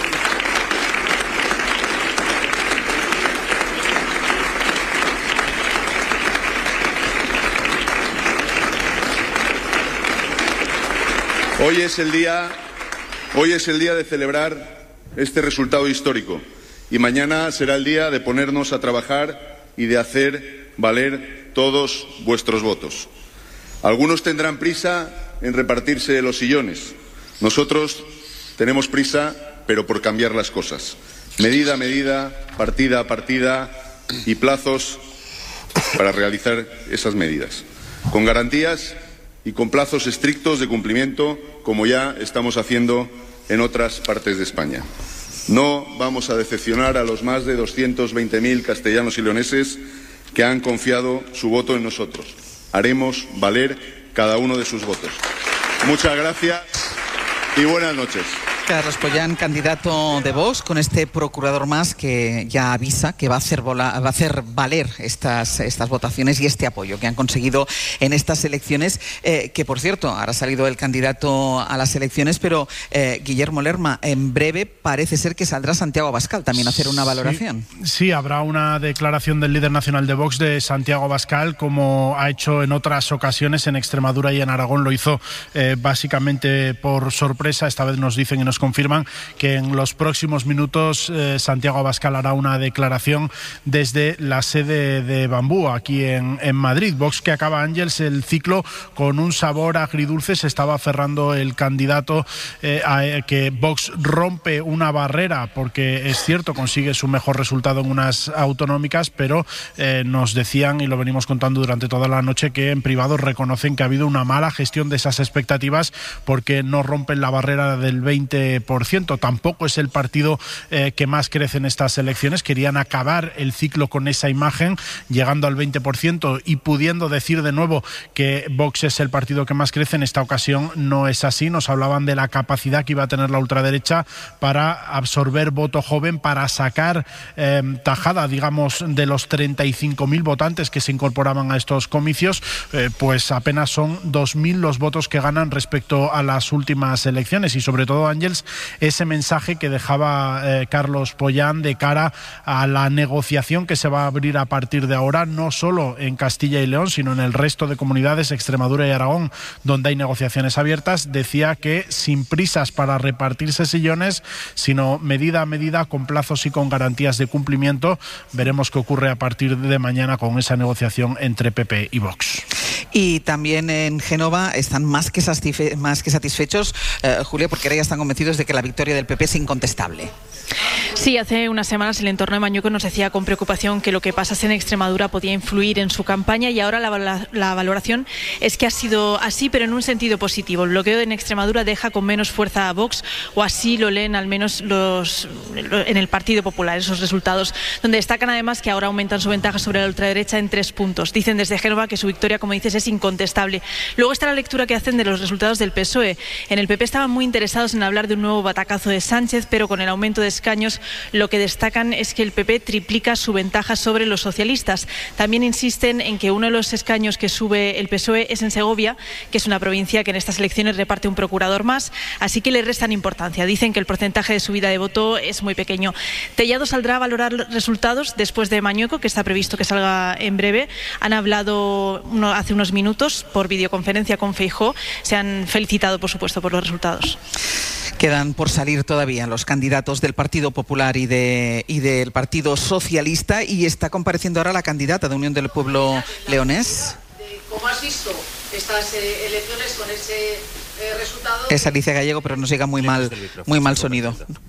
Hoy es el día, hoy es el día de celebrar este resultado histórico y mañana será el día de ponernos a trabajar y de hacer valer todos vuestros votos. Algunos tendrán prisa en repartirse los sillones. Nosotros tenemos prisa, pero por cambiar las cosas. Medida a medida, partida a partida y plazos para realizar esas medidas. Con garantías y con plazos estrictos de cumplimiento, como ya estamos haciendo en otras partes de España. No vamos a decepcionar a los más de doscientos veinte mil castellanos y leoneses que han confiado su voto en nosotros. Haremos valer cada uno de sus votos. Muchas gracias y buenas noches. Carlos Pollán, candidato de Vox, con este procurador más que ya avisa que va a hacer, vola, va a hacer valer estas, estas votaciones y este apoyo que han conseguido en estas elecciones, eh, que por cierto, ahora ha salido el candidato a las elecciones, pero eh, Guillermo Lerma, en breve parece ser que saldrá Santiago Abascal también a hacer una valoración. Sí, sí, habrá una declaración del líder nacional de Vox, de Santiago Abascal, como ha hecho en otras ocasiones en Extremadura y en Aragón. Lo hizo eh, básicamente por sorpresa. Esta vez nos dicen y nos confirman que en los próximos minutos eh, Santiago Abascal hará una declaración desde la sede de Bambú, aquí en, en Madrid. Vox que acaba, Ángels, el ciclo con un sabor agridulce. Se estaba aferrando el candidato eh, a que Vox rompe una barrera, porque es cierto, consigue su mejor resultado en unas autonómicas, pero eh, nos decían, y lo venimos contando durante toda la noche, que en privado reconocen que ha habido una mala gestión de esas expectativas, porque no rompen la barrera del veinte por ciento. Tampoco es el partido eh, que más crece en estas elecciones. Querían acabar el ciclo con esa imagen, llegando al veinte por ciento y pudiendo decir de nuevo que Vox es el partido que más crece. En esta ocasión no es así. Nos hablaban de la capacidad que iba a tener la ultraderecha para absorber voto joven, para sacar eh, tajada, digamos, de los treinta y cinco mil votantes que se incorporaban a estos comicios. Eh, pues apenas son dos mil los votos que ganan respecto a las últimas elecciones. Y sobre todo, Ángels, ese mensaje que dejaba eh, Carlos Pollán de cara a la negociación que se va a abrir a partir de ahora, no solo en Castilla y León, sino en el resto de comunidades, Extremadura y Aragón, donde hay negociaciones abiertas. Decía que sin prisas para repartirse sillones, sino medida a medida, con plazos y con garantías de cumplimiento. Veremos qué ocurre a partir de mañana con esa negociación entre P P y Vox. Y también en Génova están más que, satisfe- más que satisfechos, eh, Julia, porque ahora ya están convencidos de que la victoria del P P es incontestable. Sí, hace unas semanas el entorno de Mañueco nos decía con preocupación que lo que pasase en Extremadura podía influir en su campaña, y ahora la, la valoración es que ha sido así, pero en un sentido positivo. El bloqueo en Extremadura deja con menos fuerza a Vox, o así lo leen al menos los en el Partido Popular, esos resultados, donde destacan además que ahora aumentan su ventaja sobre la ultraderecha en tres puntos. Dicen desde Génova que su victoria, como dices, es incontestable. Luego está la lectura que hacen de los resultados del P S O E. En el P P estaban muy interesados en hablar de un nuevo batacazo de Sánchez, pero con el aumento de escaños lo que destacan es que el P P triplica su ventaja sobre los socialistas. También insisten en que uno de los escaños que sube el P S O E es en Segovia, que es una provincia que en estas elecciones reparte un procurador más, así que le restan importancia. Dicen que el porcentaje de subida de voto es muy pequeño. Tellado saldrá a valorar resultados después de Mañueco, que está previsto que salga en breve. Han hablado uno, hace unos minutos por videoconferencia con Feijóo. Se han felicitado, por supuesto, por los resultados. Quedan por salir todavía los candidatos del Partido Popular y, de, y del Partido Socialista, y está compareciendo ahora la candidata de Unión del Pueblo Leonés. ¿Cómo has visto estas eh, elecciones con ese eh, resultado? Es Alicia Gallego, pero nos llega muy mal, muy mal sonido, ¿no?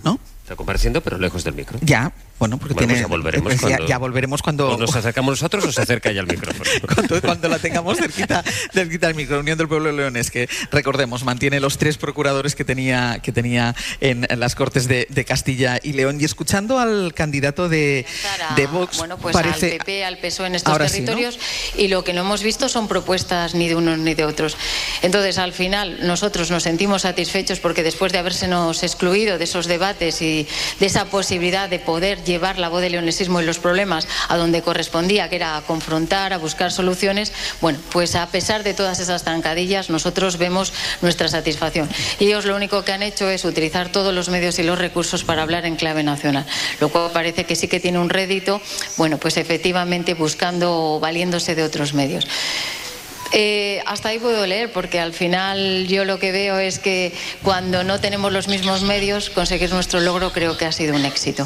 Está compareciendo, pero lejos del micro. Ya, bueno, porque bueno, tiene... Pues ya volveremos pues cuando... Ya, ya volveremos cuando... O nos acercamos nosotros o se acerca ya al micrófono. cuando, cuando la tengamos cerquita, cerquita del micro. Unión del Pueblo de Leones, que recordemos, mantiene los tres procuradores que tenía, que tenía en, en las Cortes de, de Castilla y León. Y escuchando al candidato de, de Vox, bueno, pues parece... al P P, al P S O E en estos Ahora territorios, sí, ¿no? Y lo que no hemos visto son propuestas ni de unos ni de otros. Entonces, al final, nosotros nos sentimos satisfechos porque después de habérsenos excluido de esos debates y de esa posibilidad de poder llevar la voz del leonesismo y los problemas a donde correspondía, que era a confrontar, a buscar soluciones, bueno, pues a pesar de todas esas zancadillas, nosotros vemos nuestra satisfacción. Y ellos lo único que han hecho es utilizar todos los medios y los recursos para hablar en clave nacional, lo cual parece que sí que tiene un rédito, bueno, pues efectivamente buscando o valiéndose de otros medios. Eh, hasta ahí puedo leer, porque al final yo lo que veo es que cuando no tenemos los mismos medios, conseguir nuestro logro creo que ha sido un éxito.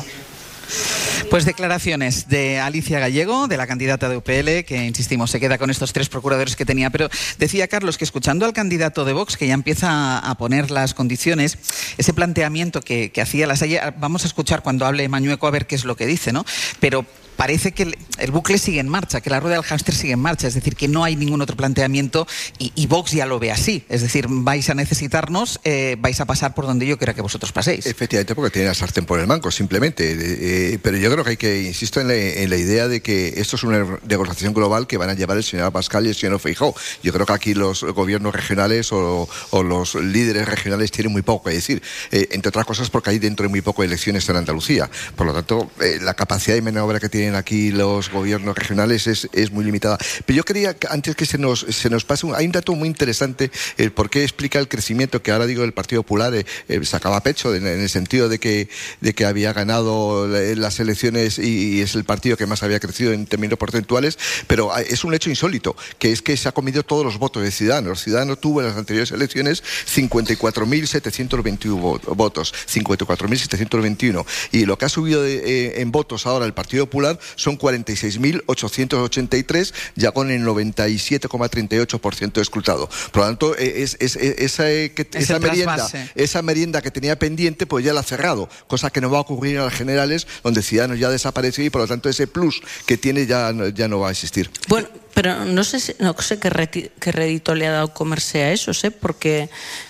Pues declaraciones de Alicia Gallego, de la candidata de U P L, que, insistimos, se queda con estos tres procuradores que tenía. Pero decía Carlos que escuchando al candidato de Vox, que ya empieza a poner las condiciones, ese planteamiento que, que hacía Lasalle, vamos a escuchar cuando hable Mañueco a ver qué es lo que dice, ¿no? Pero parece que el, el bucle sigue en marcha, que la rueda del hámster sigue en marcha, es decir, que no hay ningún otro planteamiento y, y Vox ya lo ve así, es decir, vais a necesitarnos, eh, vais a pasar por donde yo quiera que vosotros paséis. Efectivamente, porque tiene la sartén por el mango, simplemente, eh, pero yo creo que hay que, insisto en la, en la idea de que esto es una negociación global que van a llevar el señor Abascal y el señor Feijóo. Yo creo que aquí los gobiernos regionales o, o los líderes regionales tienen muy poco que decir, eh, entre otras cosas porque hay dentro de muy poco elecciones en Andalucía, por lo tanto, eh, la capacidad de maniobra que tienen aquí los gobiernos regionales es, es muy limitada. Pero yo quería, antes que se nos, se nos pase, un, hay un dato muy interesante, el por qué explica el crecimiento que ahora digo el Partido Popular eh, eh, sacaba pecho en, en el sentido de que, de que había ganado las elecciones y, y es el partido que más había crecido en términos porcentuales, pero es un hecho insólito, que es que se ha comido todos los votos de Ciudadanos. Ciudadanos tuvo en las anteriores elecciones cincuenta y cuatro mil setecientos veintiuno votos, cincuenta y cuatro mil setecientos veintiuno, y lo que ha subido de, eh, en votos ahora el Partido Popular son cuarenta y seis mil ochocientos ochenta y tres, ya con el noventa y siete coma treinta y ocho por ciento escrutado. Por lo tanto, es, es, es, esa, que, es esa, merienda, esa merienda que tenía pendiente, pues ya la ha cerrado, cosa que no va a ocurrir en las generales, donde Ciudadanos ya desapareció y por lo tanto ese plus que tiene ya, ya no va a existir. Bueno, pero no sé, no sé qué, reti, qué rédito le ha dado comerse a esos, ¿eh? Porque...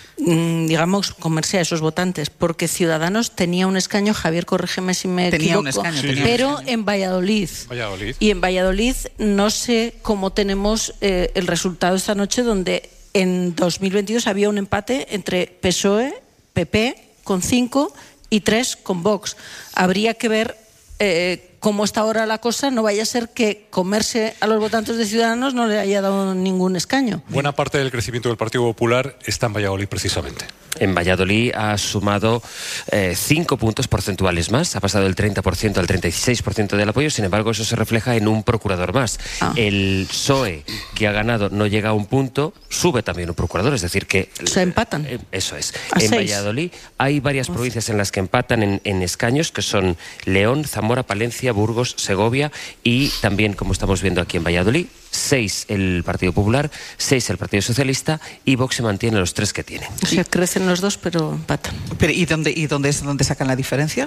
digamos, comerse a esos votantes, porque Ciudadanos tenía un escaño, Javier, corrígeme si me tenía equivoco, un escaño, sí, tenía pero un escaño. en Valladolid. Valladolid. Y en Valladolid no sé cómo tenemos eh, el resultado esta noche, donde en dos mil veintidós había un empate entre P S O E, P P con cinco y tres con Vox. Habría que ver eh, cómo está ahora la cosa, no vaya a ser que comerse a los votantes de Ciudadanos no le haya dado ningún escaño. Buena parte del crecimiento del Partido Popular está en Valladolid, precisamente. En Valladolid ha sumado eh, cinco puntos porcentuales más, ha pasado del treinta por ciento al treinta y seis por ciento del apoyo, sin embargo eso se refleja en un procurador más. Ah. El P S O E, que ha ganado, no llega a un punto, sube también un procurador, es decir que... Se empatan. Eh, eso es. A en seis. Valladolid hay varias Uf. provincias en las que empatan en, en escaños, que son León, Zamora, Palencia, Burgos, Segovia y también, como estamos viendo aquí en Valladolid, seis el Partido Popular, seis el Partido Socialista y Vox se mantiene los tres que tiene. O sea, crecen los dos, pero empatan. Pero, ¿Y dónde, y dónde es dónde sacan la diferencia?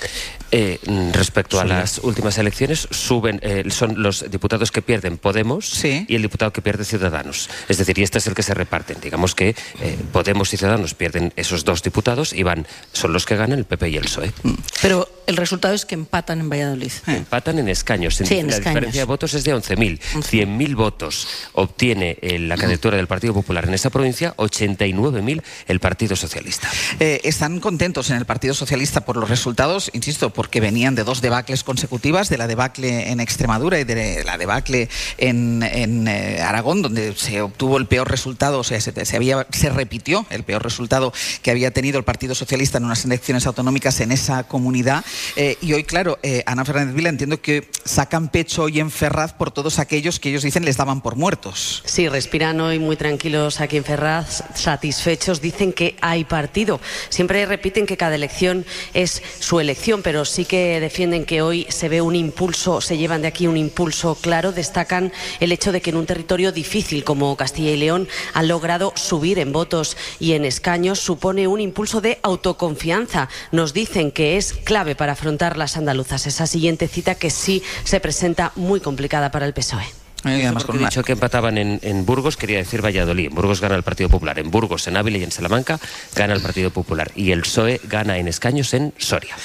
Eh, respecto a las últimas elecciones, suben eh, son los diputados que pierden Podemos sí. y el diputado que pierde Ciudadanos. Es decir, y este es el que se reparten. Digamos que eh, Podemos y Ciudadanos pierden esos dos diputados y van, son los que ganan el P P y el P S O E. Pero el resultado es que empatan en Valladolid. Empatan en escaños. En sí, en la escaños. diferencia de votos es de once mil. cien mil votos obtiene eh, la candidatura del Partido Popular en esa provincia, ochenta y nueve mil el Partido Socialista. Eh, ¿Están contentos en el Partido Socialista por los resultados? Insisto, porque venían de dos debacles consecutivas, de la debacle en Extremadura y de la debacle en, en eh, Aragón, donde se obtuvo el peor resultado, o sea, se, se, había, se repitió el peor resultado que había tenido el Partido Socialista en unas elecciones autonómicas en esa comunidad. Eh, y hoy, claro, eh, Ana Fernández Vila, entiendo que sacan pecho hoy en Ferraz por todos aquellos que ellos dicen les daban por muertos. Sí, respiran hoy muy tranquilos aquí en Ferraz, satisfechos, dicen que hay partido. Siempre repiten que cada elección es su elección, pero sí que defienden que hoy se ve un impulso, se llevan de aquí un impulso claro. Destacan el hecho de que en un territorio difícil como Castilla y León han logrado subir en votos y en escaños. Supone un impulso de autoconfianza. Nos dicen que es clave para afrontar las andaluzas. Esa siguiente cita que sí se presenta muy complicada para el P S O E. Eh, además, con he dicho que empataban en, en Burgos, quería decir Valladolid. En Burgos gana el Partido Popular. En Burgos, en Ávila y en Salamanca gana el Partido Popular. Y el P S O E gana en escaños en Soria.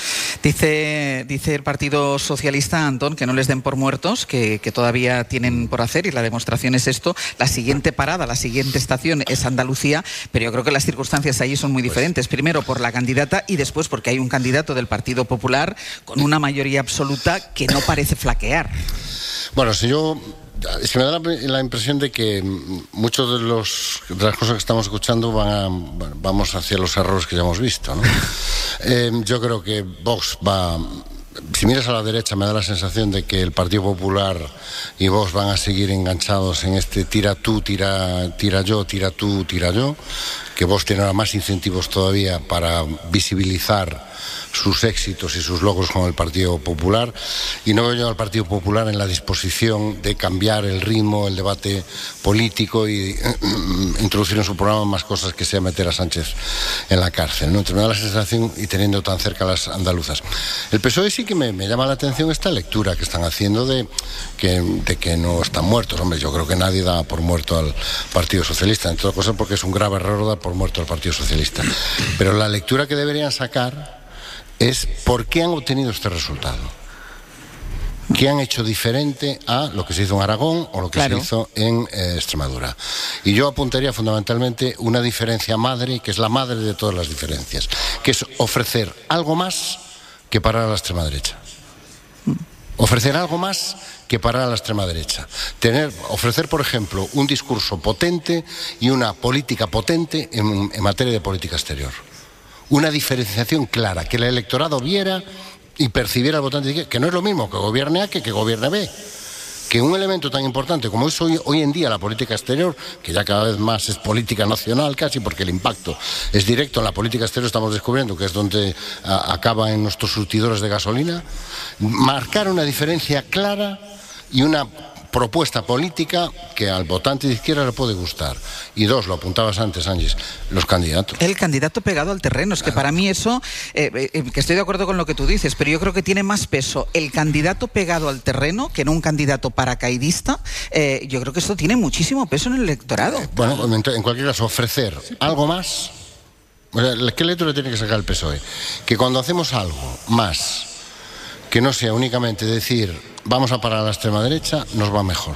Dice, dice el Partido Socialista, Antón, que no les den por muertos, que, que todavía tienen por hacer, y la demostración es esto. La siguiente parada, la siguiente estación es Andalucía, pero yo creo que las circunstancias allí son muy diferentes. Primero por la candidata y después porque hay un candidato del Partido Popular con una mayoría absoluta que no parece flaquear. Bueno, si yo... Es que me da la, la impresión de que muchos de, los, de las cosas que estamos escuchando van a, bueno, vamos hacia los errores que ya hemos visto, ¿no? eh, yo creo que Vox va... Si miras a la derecha me da la sensación de que el Partido Popular y Vox van a seguir enganchados en este tira tú, tira, tira yo, tira tú, tira yo, que Vox tiene más incentivos todavía para visibilizar sus éxitos y sus logros con el Partido Popular, y no veo yo al Partido Popular en la disposición de cambiar el ritmo, el debate político y introducir en su programa más cosas que sea meter a Sánchez en la cárcel, ¿no? Entonces me da la sensación, y teniendo tan cerca a las andaluzas. El P S O E sí que me, me llama la atención esta lectura que están haciendo de que, de que no están muertos. Hombre, yo creo que nadie da por muerto al Partido Socialista, en toda cosa porque es un grave error dar por muerto al Partido Socialista. Pero la lectura que deberían sacar es por qué han obtenido este resultado. ¿Qué han hecho diferente a lo que se hizo en Aragón o lo que claro. se hizo en eh, Extremadura? Y yo apuntaría fundamentalmente una diferencia madre, que es la madre de todas las diferencias, que es ofrecer algo más que parar a la extrema derecha. Ofrecer algo más que parar a la extrema derecha. Tener, ofrecer, por ejemplo, un discurso potente y una política potente en, en materia de política exterior. Una diferenciación clara, que el electorado viera y percibiera al votante que no es lo mismo que gobierne A que que gobierne B. Que un elemento tan importante como es hoy, hoy en día la política exterior, que ya cada vez más es política nacional casi, porque el impacto es directo en la política exterior, estamos descubriendo que es donde a, acaba en nuestros surtidores de gasolina, marcar una diferencia clara y una propuesta política que al votante de izquierda le puede gustar. Y dos, lo apuntabas antes, Ángeles, los candidatos. El candidato pegado al terreno. Es que para mí eso, eh, eh, que estoy de acuerdo con lo que tú dices, pero yo creo que tiene más peso el candidato pegado al terreno que no un candidato paracaidista. Eh, yo creo que eso tiene muchísimo peso en el electorado. Eh, bueno, en cualquier caso, ofrecer algo más. O sea, ¿qué lectura tiene que sacar el P S O E? Que cuando hacemos algo más, que no sea únicamente decir vamos a parar a la extrema derecha, nos va mejor.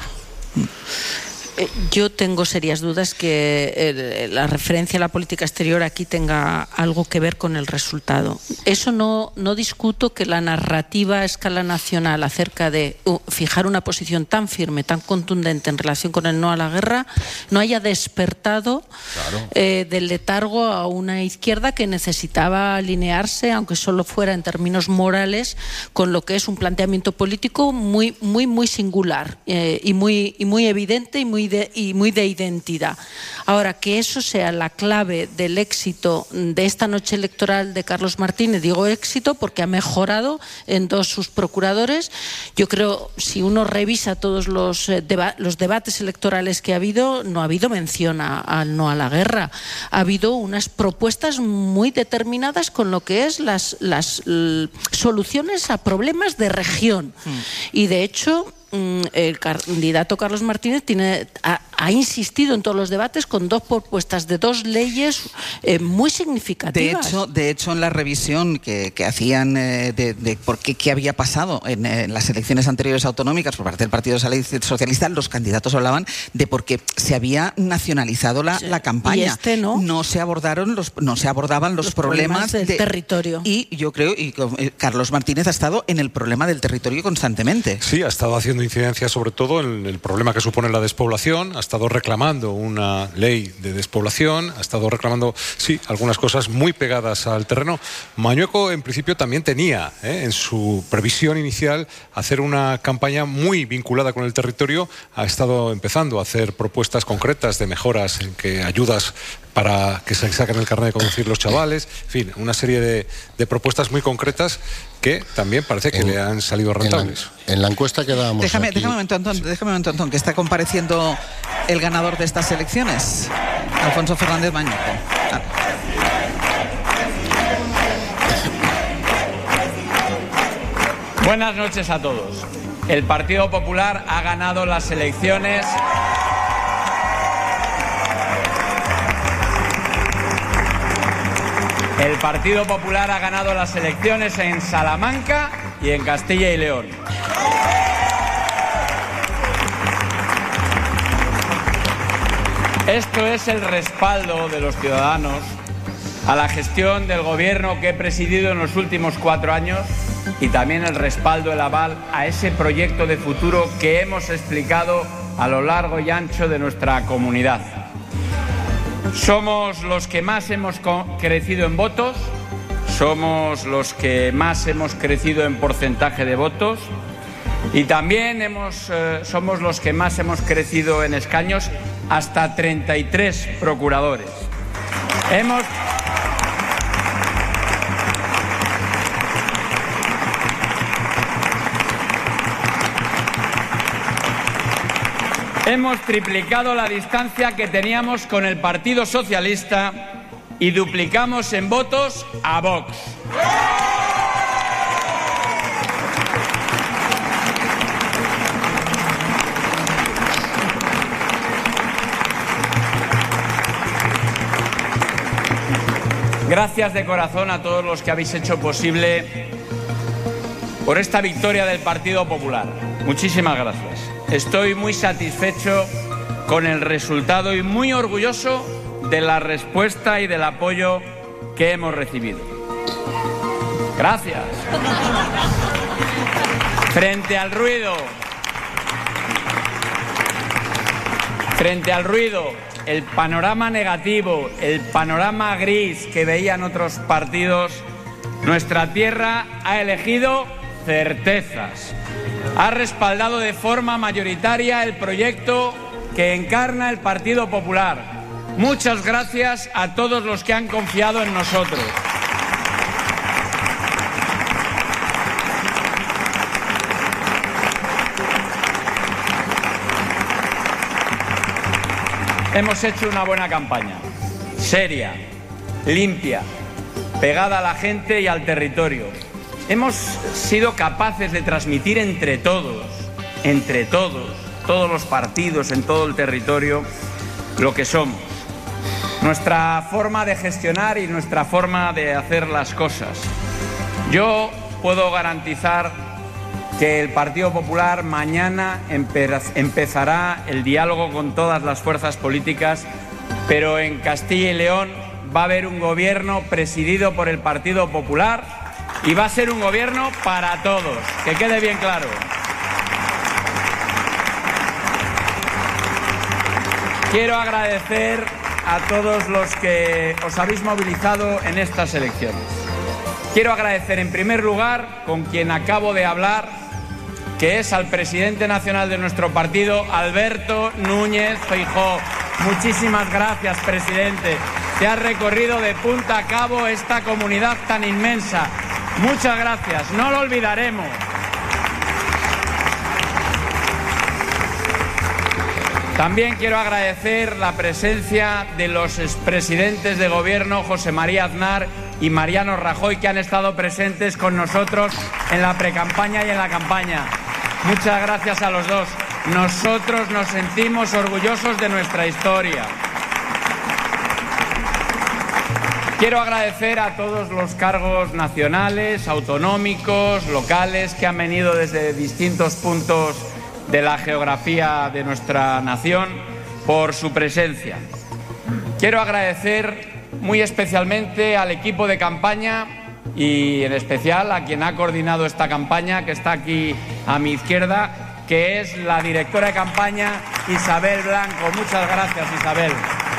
Yo tengo serias dudas que la referencia a la política exterior aquí tenga algo que ver con el resultado. Eso no, no discuto que la narrativa a escala nacional acerca de uh, fijar una posición tan firme, tan contundente en relación con el no a la guerra, no haya despertado claro. eh, del letargo a una izquierda que necesitaba alinearse, aunque solo fuera en términos morales, con lo que es un planteamiento político muy, muy, muy singular eh, y, muy, y muy evidente y muy De, y muy de identidad. Ahora, que eso sea la clave del éxito de esta noche electoral de Carlos Martínez, digo éxito porque ha mejorado en dos sus procuradores. Yo creo, si uno revisa todos los, eh, deba los debates electorales que ha habido, no ha habido mención al no a la guerra. Ha habido unas propuestas muy determinadas con lo que es las, las soluciones a problemas de región. Mm. Y de hecho, el candidato Carlos Martínez tiene, ha, ha insistido en todos los debates con dos propuestas de dos leyes eh, muy significativas. De hecho, de hecho, en la revisión que, que hacían eh, de, de por qué, qué había pasado en, en las elecciones anteriores autonómicas por parte del Partido Socialista, los candidatos hablaban de por qué se había nacionalizado la, sí. la campaña. Y este no. No se abordaron los, no se abordaban los, los problemas, problemas del de, territorio. Y yo creo, y eh, Carlos Martínez ha estado en el problema del territorio constantemente. Sí, ha estado haciendo incidencia sobre todo en el problema que supone la despoblación, ha estado reclamando una ley de despoblación, ha estado reclamando, sí, algunas cosas muy pegadas al terreno. Mañueco, en principio, también tenía ¿eh? en su previsión inicial hacer una campaña muy vinculada con el territorio. Ha estado empezando a hacer propuestas concretas de mejoras, en que ayudas para que se saquen el carnet de conducir los chavales, en fin, una serie de, de propuestas muy concretas que también parece que en, le han salido rentables. En la, en la encuesta que dábamos déjame, aquí... Déjame un momento, Antón, déjame un momento, Antón, que está compareciendo el ganador de estas elecciones, Alfonso Fernández Mañueco. Claro. Buenas noches a todos. El Partido Popular ha ganado las elecciones... El Partido Popular ha ganado las elecciones en Salamanca y en Castilla y León. Esto es el respaldo de los ciudadanos a la gestión del gobierno que he presidido en los últimos cuatro años y también el respaldo, el aval a ese proyecto de futuro que hemos explicado a lo largo y ancho de nuestra comunidad. Somos los que más hemos crecido en votos, somos los que más hemos crecido en porcentaje de votos y también hemos, eh, somos los que más hemos crecido en escaños, hasta treinta y tres procuradores. Hemos... Hemos triplicado la distancia que teníamos con el Partido Socialista y duplicamos en votos a Vox. Gracias de corazón a todos los que habéis hecho posible por esta victoria del Partido Popular. Muchísimas gracias. Estoy muy satisfecho con el resultado y muy orgulloso de la respuesta y del apoyo que hemos recibido. Gracias. Frente al ruido, frente al ruido, el panorama negativo, el panorama gris que veían otros partidos, nuestra tierra ha elegido certezas. Ha respaldado de forma mayoritaria el proyecto que encarna el Partido Popular. Muchas gracias a todos los que han confiado en nosotros. Hemos hecho una buena campaña, seria, limpia, pegada a la gente y al territorio. Hemos sido capaces de transmitir entre todos, entre todos, todos los partidos en todo el territorio, lo que somos. Nuestra forma de gestionar y nuestra forma de hacer las cosas. Yo puedo garantizar que el Partido Popular mañana empezará el diálogo con todas las fuerzas políticas, pero en Castilla y León va a haber un gobierno presidido por el Partido Popular y va a ser un gobierno para todos, que quede bien claro. Quiero agradecer a todos los que os habéis movilizado en estas elecciones. Quiero agradecer en primer lugar con quien acabo de hablar, que es al presidente nacional de nuestro partido, Alberto Núñez Feijóo. Muchísimas gracias, presidente. Te has recorrido de punta a cabo esta comunidad tan inmensa. Muchas gracias, no lo olvidaremos. También quiero agradecer la presencia de los expresidentes de gobierno, José María Aznar y Mariano Rajoy, que han estado presentes con nosotros en la precampaña y en la campaña. Muchas gracias a los dos. Nosotros nos sentimos orgullosos de nuestra historia. Quiero agradecer a todos los cargos nacionales, autonómicos, locales, que han venido desde distintos puntos de la geografía de nuestra nación por su presencia. Quiero agradecer muy especialmente al equipo de campaña y en especial a quien ha coordinado esta campaña, que está aquí a mi izquierda, que es la directora de campaña Isabel Blanco. Muchas gracias, Isabel.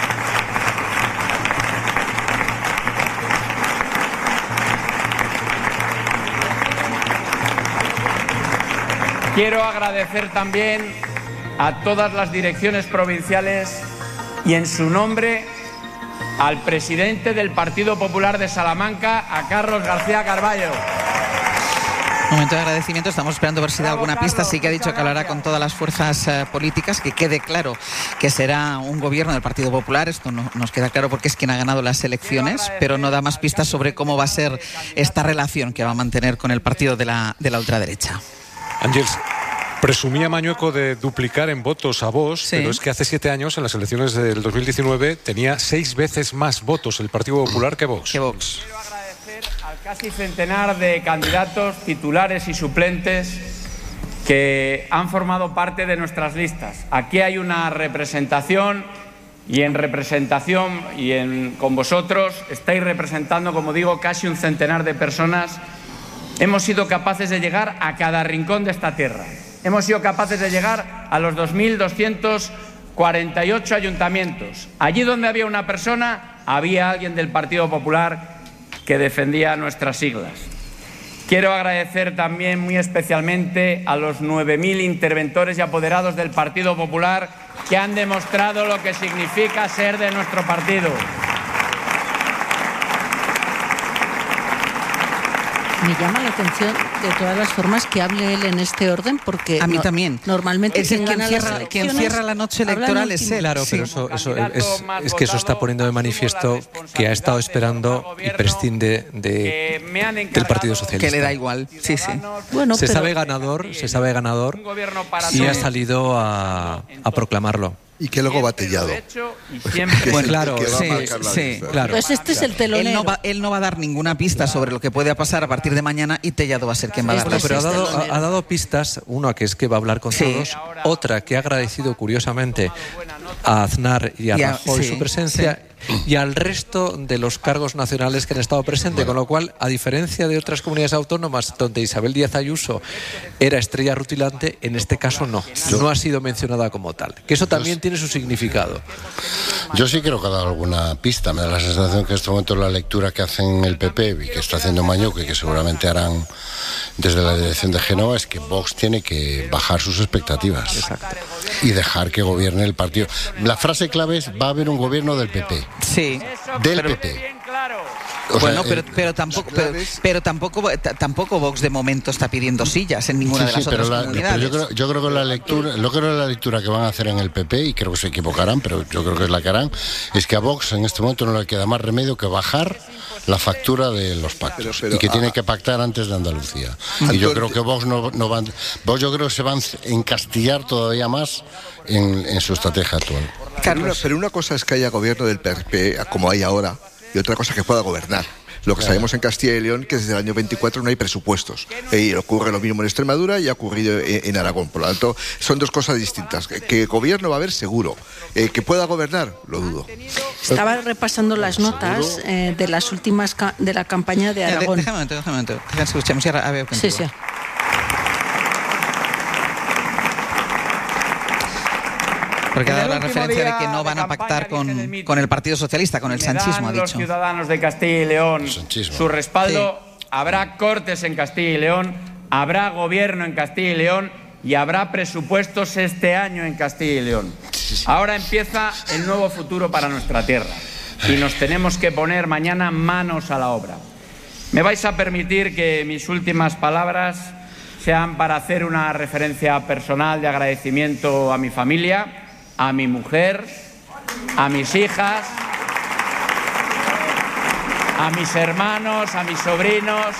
Quiero agradecer también a todas las direcciones provinciales y en su nombre al presidente del Partido Popular de Salamanca, a Carlos García Carballo. Momento de agradecimiento, estamos esperando ver si da alguna pista. Sí que ha dicho que hablará con todas las fuerzas uh, políticas, que quede claro que será un gobierno del Partido Popular. Esto no nos queda claro porque es quien ha ganado las elecciones, pero no da más pistas sobre cómo va a ser esta relación que va a mantener con el partido de la, de la ultraderecha. Ángels, presumía Mañueco de duplicar en votos a Vox, sí. Pero es que hace siete años, en las elecciones del dos mil diecinueve, tenía seis veces más votos el Partido Popular que Vox. Que Vox. Quiero agradecer al casi centenar de candidatos, titulares y suplentes que han formado parte de nuestras listas. Aquí hay una representación y en representación y en, con vosotros estáis representando, como digo, casi un centenar de personas. Hemos sido capaces de llegar a cada rincón de esta tierra. Hemos sido capaces de llegar a los dos mil doscientos cuarenta y ocho ayuntamientos. Allí donde había una persona, había alguien del Partido Popular que defendía nuestras siglas. Quiero agradecer también muy especialmente a los nueve mil interventores y apoderados del Partido Popular que han demostrado lo que significa ser de nuestro partido. Me llama la atención de todas las formas que hable él en este orden, porque a mí no, también. Normalmente es quien, quien, cierra, quien cierra la noche electoral es él. Claro, pero eso, eso es, es que eso está poniendo de manifiesto que ha estado esperando y prescinde de, del Partido Socialista. Que le da igual. Sí, sí. Bueno, se sabe ganador, se sabe ganador y ha salido a, a proclamarlo. Y que luego batellado. Bueno, claro, sí, sí, claro. Pues este es el telonero. Él no, va, él no va a dar ninguna pista sobre lo que puede pasar a partir de mañana y Tellado va a ser quien va a dar bueno, las pero pistas. ha dado, ha, ha dado pistas, una que es que va a hablar con sí. todos, otra que ha agradecido curiosamente a Aznar y a, y a Rajoy sí, su presencia sí. y al resto de los cargos nacionales que han estado presentes, bueno. Con lo cual, a diferencia de otras comunidades autónomas donde Isabel Díaz Ayuso era estrella rutilante, en este caso no, no ha sido mencionada como tal, que eso también tiene su significado. Yo sí creo que ha dado alguna pista, me da la sensación que en este momento la lectura que hacen el P P y que está haciendo Mañueco y que seguramente harán desde la dirección de Génova es que Vox tiene que bajar sus expectativas. Exacto. Y dejar que gobierne el partido. La frase clave es: va a haber un gobierno del P P. Sí. Del P P. O bueno, sea, pero, pero tampoco, pero, pero tampoco, tampoco Vox de momento está pidiendo sillas en ninguna sí, de las sí, otras pero la, comunidades. Pero yo creo, yo creo que la lectura, lo que creo la lectura que van a hacer en el P P, y creo que se equivocarán, pero yo creo que es la que harán, es que a Vox en este momento no le queda más remedio que bajar la factura de los pactos pero, pero, y que ah, tiene que pactar antes de Andalucía. Antonio, y yo creo que Vox no, no van, Vox yo creo que se van a encastillar todavía más en, en su estrategia actual. Pero una, pero una cosa es que haya gobierno del P P como hay ahora y otra cosa que pueda gobernar. Lo que claro. sabemos en Castilla y León que desde el año veinticuatro no hay presupuestos. Y ocurre lo mismo en Extremadura y ha ocurrido en, en Aragón. Por lo tanto, son dos cosas distintas. Que, que gobierno va a haber seguro. Eh, que pueda gobernar, lo dudo. Estaba repasando las notas eh, de las últimas ca- de la campaña de Aragón. Déjame un momento, déjame un momento. Déjame escuchemos y ahora veo Sí, sí. Porque ha dado la referencia de que no van a pactar con, con el Partido Socialista, con el sanchismo, ha dicho. Los ciudadanos de Castilla y León su respaldo, sí. Habrá cortes en Castilla y León, habrá gobierno en Castilla y León y habrá presupuestos este año en Castilla y León. Ahora empieza el nuevo futuro para nuestra tierra y nos tenemos que poner mañana manos a la obra. Me vais a permitir que mis últimas palabras sean para hacer una referencia personal de agradecimiento a mi familia, a mi mujer, a mis hijas, a mis hermanos, a mis sobrinos.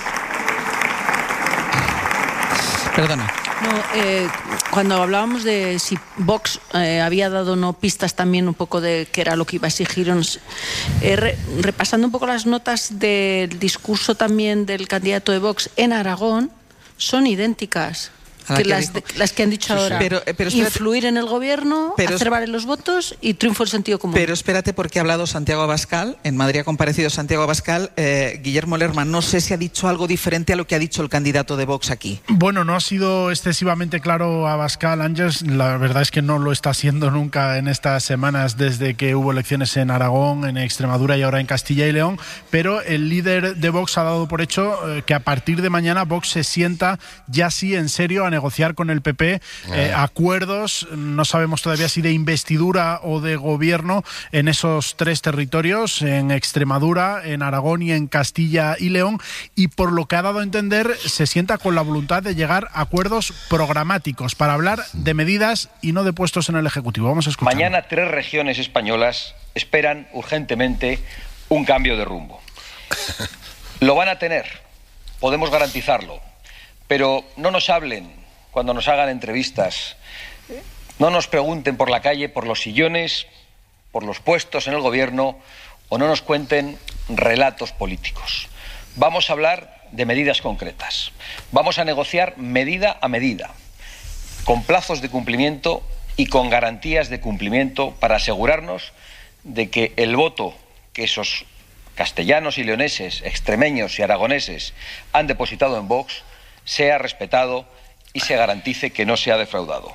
Perdona. No, eh, cuando hablábamos de si Vox eh, había dado no pistas también un poco de qué era lo que iba a exigirnos, eh, re, repasando un poco las notas del discurso también del candidato de Vox en Aragón, son idénticas la que, que las, dijo. las que han dicho Sí, sí. ahora. Pero- pero espérate. Influir en el gobierno, Pero- hacer valer los votos y triunfo el sentido común. Pero espérate, porque ha hablado Santiago Abascal, en Madrid ha comparecido Santiago Abascal. eh, Guillermo Lerma, no sé si ha dicho algo diferente a lo que ha dicho el candidato de Vox aquí. Bueno, no ha sido excesivamente claro Abascal, Ángels. La verdad es que no lo está siendo nunca en estas semanas desde que hubo elecciones en Aragón, en Extremadura y ahora en Castilla y León. Pero el líder de Vox ha dado por hecho eh, que a partir de mañana Vox se sienta ya sí en serio a negociar con el P P eh, acuerdos, no sabemos todavía si de investidura o de gobierno en esos tres territorios, en Extremadura, en Aragón y en Castilla y León, y por lo que ha dado a entender se sienta con la voluntad de llegar a acuerdos programáticos para hablar de medidas y no de puestos en el Ejecutivo. Vamos a escuchar. Mañana tres regiones españolas esperan urgentemente un cambio de rumbo. Lo van a tener, podemos garantizarlo, pero no nos hablen cuando nos hagan entrevistas, no nos pregunten por la calle, por los sillones, por los puestos en el gobierno, o no nos cuenten relatos políticos. Vamos a hablar de medidas concretas. Vamos a negociar medida a medida, con plazos de cumplimiento y con garantías de cumplimiento para asegurarnos de que el voto que esos castellanos y leoneses, extremeños y aragoneses han depositado en Vox sea respetado y se garantice que no sea defraudado.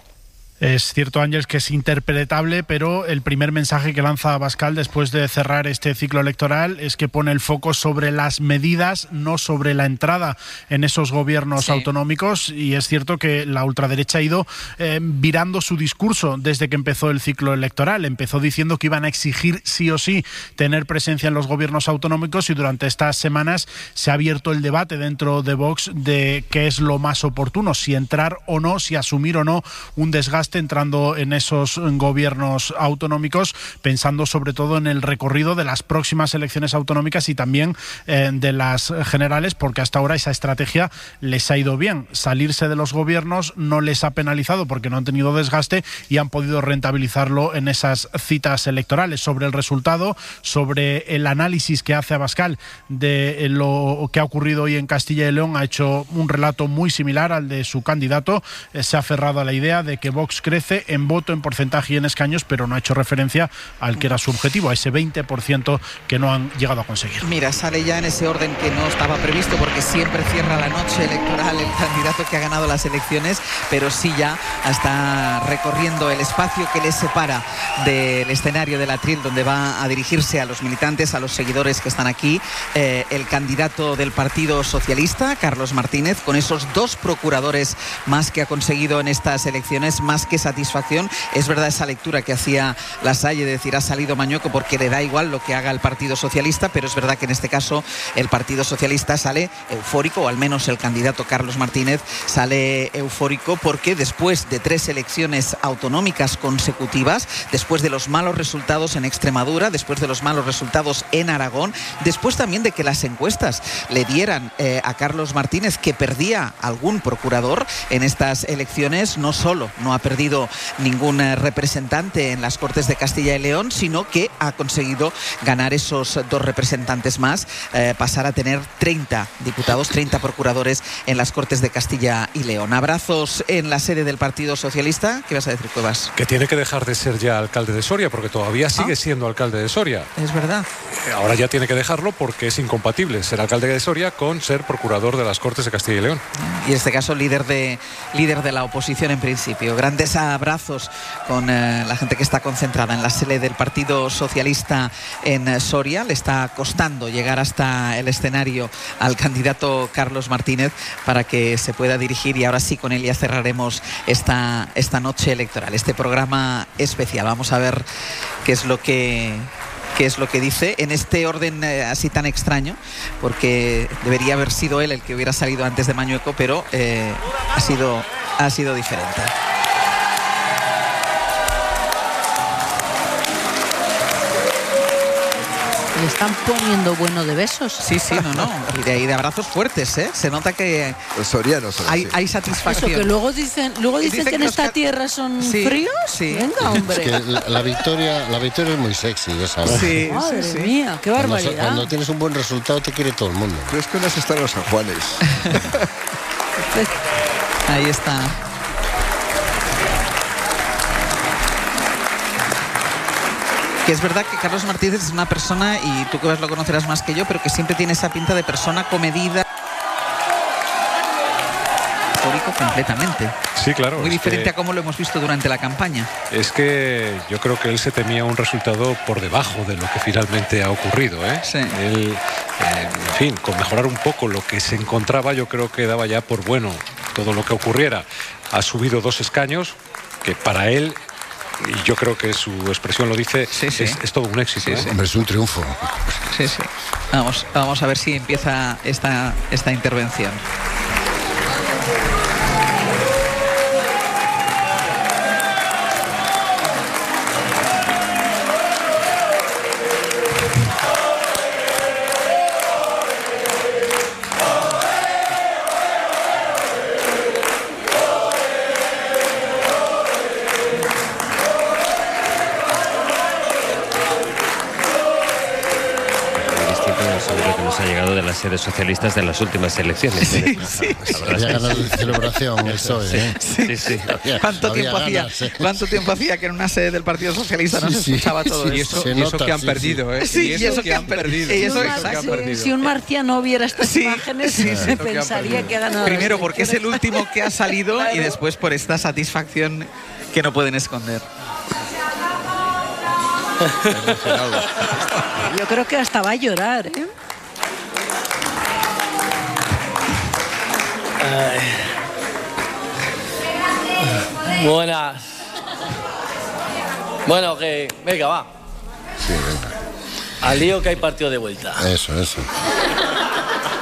Es cierto, Ángels, que es interpretable, pero el primer mensaje que lanza Abascal después de cerrar este ciclo electoral es que pone el foco sobre las medidas, no sobre la entrada en esos gobiernos sí. autonómicos. Y es cierto que la ultraderecha ha ido eh, virando su discurso desde que empezó el ciclo electoral. Empezó diciendo que iban a exigir sí o sí tener presencia en los gobiernos autonómicos, y durante estas semanas se ha abierto el debate dentro de Vox de qué es lo más oportuno, si entrar o no, si asumir o no un desgaste entrando en esos gobiernos autonómicos, pensando sobre todo en el recorrido de las próximas elecciones autonómicas y también eh, de las generales, porque hasta ahora esa estrategia les ha ido bien. Salirse de los gobiernos no les ha penalizado porque no han tenido desgaste y han podido rentabilizarlo en esas citas electorales. Sobre el resultado, sobre el análisis que hace Abascal de lo que ha ocurrido hoy en Castilla y León, ha hecho un relato muy similar al de su candidato. Eh, se ha aferrado a la idea de que Vox crece en voto, en porcentaje y en escaños, pero no ha hecho referencia al que era su objetivo, a ese veinte por ciento que no han llegado a conseguir. Mira, sale ya en ese orden que no estaba previsto, porque siempre cierra la noche electoral el candidato que ha ganado las elecciones, pero sí ya está recorriendo el espacio que le separa del escenario del Atril, donde va a dirigirse a los militantes, a los seguidores que están aquí, eh, el candidato del Partido Socialista, Carlos Martínez, con esos dos procuradores más que ha conseguido en estas elecciones, más que satisfacción. Es verdad esa lectura que hacía Lasalle de decir ha salido Mañueco porque le da igual lo que haga el Partido Socialista, pero es verdad que en este caso el Partido Socialista sale eufórico, o al menos el candidato Carlos Martínez sale eufórico, porque después de tres elecciones autonómicas consecutivas, después de los malos resultados en Extremadura, después de los malos resultados en Aragón, después también de que las encuestas le dieran eh, a Carlos Martínez que perdía algún procurador en estas elecciones, no solo no ha perdido ningún representante en las Cortes de Castilla y León, sino que ha conseguido ganar esos dos representantes más, eh, pasar a tener treinta diputados, treinta procuradores en las Cortes de Castilla y León. Abrazos en la sede del Partido Socialista. ¿Qué vas a decir, Cuevas? Que tiene que dejar de ser ya alcalde de Soria, porque todavía sigue ah. siendo alcalde de Soria. Es verdad. Ahora ya tiene que dejarlo porque es incompatible ser alcalde de Soria con ser procurador de las Cortes de Castilla y León. Y en este caso líder de, líder de la oposición en principio. Grandes abrazos con eh, la gente que está concentrada en la sede del Partido Socialista en eh, Soria. Le está costando llegar hasta el escenario al candidato Carlos Martínez para que se pueda dirigir, y ahora sí con él ya cerraremos esta, esta noche electoral, este programa especial. Vamos a ver qué es lo que... qué es lo que dice en este orden eh, así tan extraño, porque debería haber sido él el que hubiera salido antes de Mañueco, pero eh, ha sido, ha sido diferente. Le están poniendo bueno de besos. Sí, sí, no, no. Y de ahí de abrazos fuertes, ¿eh? Se nota que los sorianos son hay, así. hay satisfacción. Eso que luego dicen, luego dicen, dicen que en esta ca... tierra son sí, fríos. Sí. Venga, hombre. Es que la, la victoria, la victoria es muy sexy, ya sabes. Sí, Madre sí, sí. mía, qué barbaridad. Cuando, cuando tienes un buen resultado te quiere todo el mundo. Pero es que unas están los San Juanes. Ahí está. Que es verdad que Carlos Martínez es una persona, y tú que lo conocerás más que yo, pero que siempre tiene esa pinta de persona comedida. Histórico completamente. Sí, claro. Muy diferente que, a cómo lo hemos visto durante la campaña. Es que yo creo que él se temía un resultado por debajo de lo que finalmente ha ocurrido, ¿eh? Sí. Él, eh, en fin, con mejorar un poco lo que se encontraba, yo creo que daba ya por bueno todo lo que ocurriera. Ha subido dos escaños que para él, y yo creo que su expresión lo dice, sí, sí. Es, es todo un éxito. Sí, ¿eh? sí. Hombre, es un triunfo. Sí, sí. Vamos, vamos a ver si empieza esta, esta intervención. Ha llegado de las sedes socialistas de las últimas elecciones. Sí, sí. Había ganas de celebración el P S O E, ¿eh? Sí, sí. ¿Cuánto, había tiempo ganas, hacía, ¿eh? ¿Cuánto tiempo hacía que en una sede del Partido Socialista no Sí, se sí. escuchaba todo Y esto? eso, Se y eso nota, que han sí, perdido, ¿eh? Sí, y eso que han perdido. y eso que exacto. han perdido. Si un marciano viera estas Sí, imágenes, sí, se sí. pensaría que ha ganado. Primero las porque es el elecciones. último que ha salido Claro. y después por esta satisfacción que no pueden esconder. Yo creo que hasta va a llorar, ¿eh? Buenas. Bueno, que venga, va. Sí, venga. Al lío que hay partido de vuelta. Eso, eso.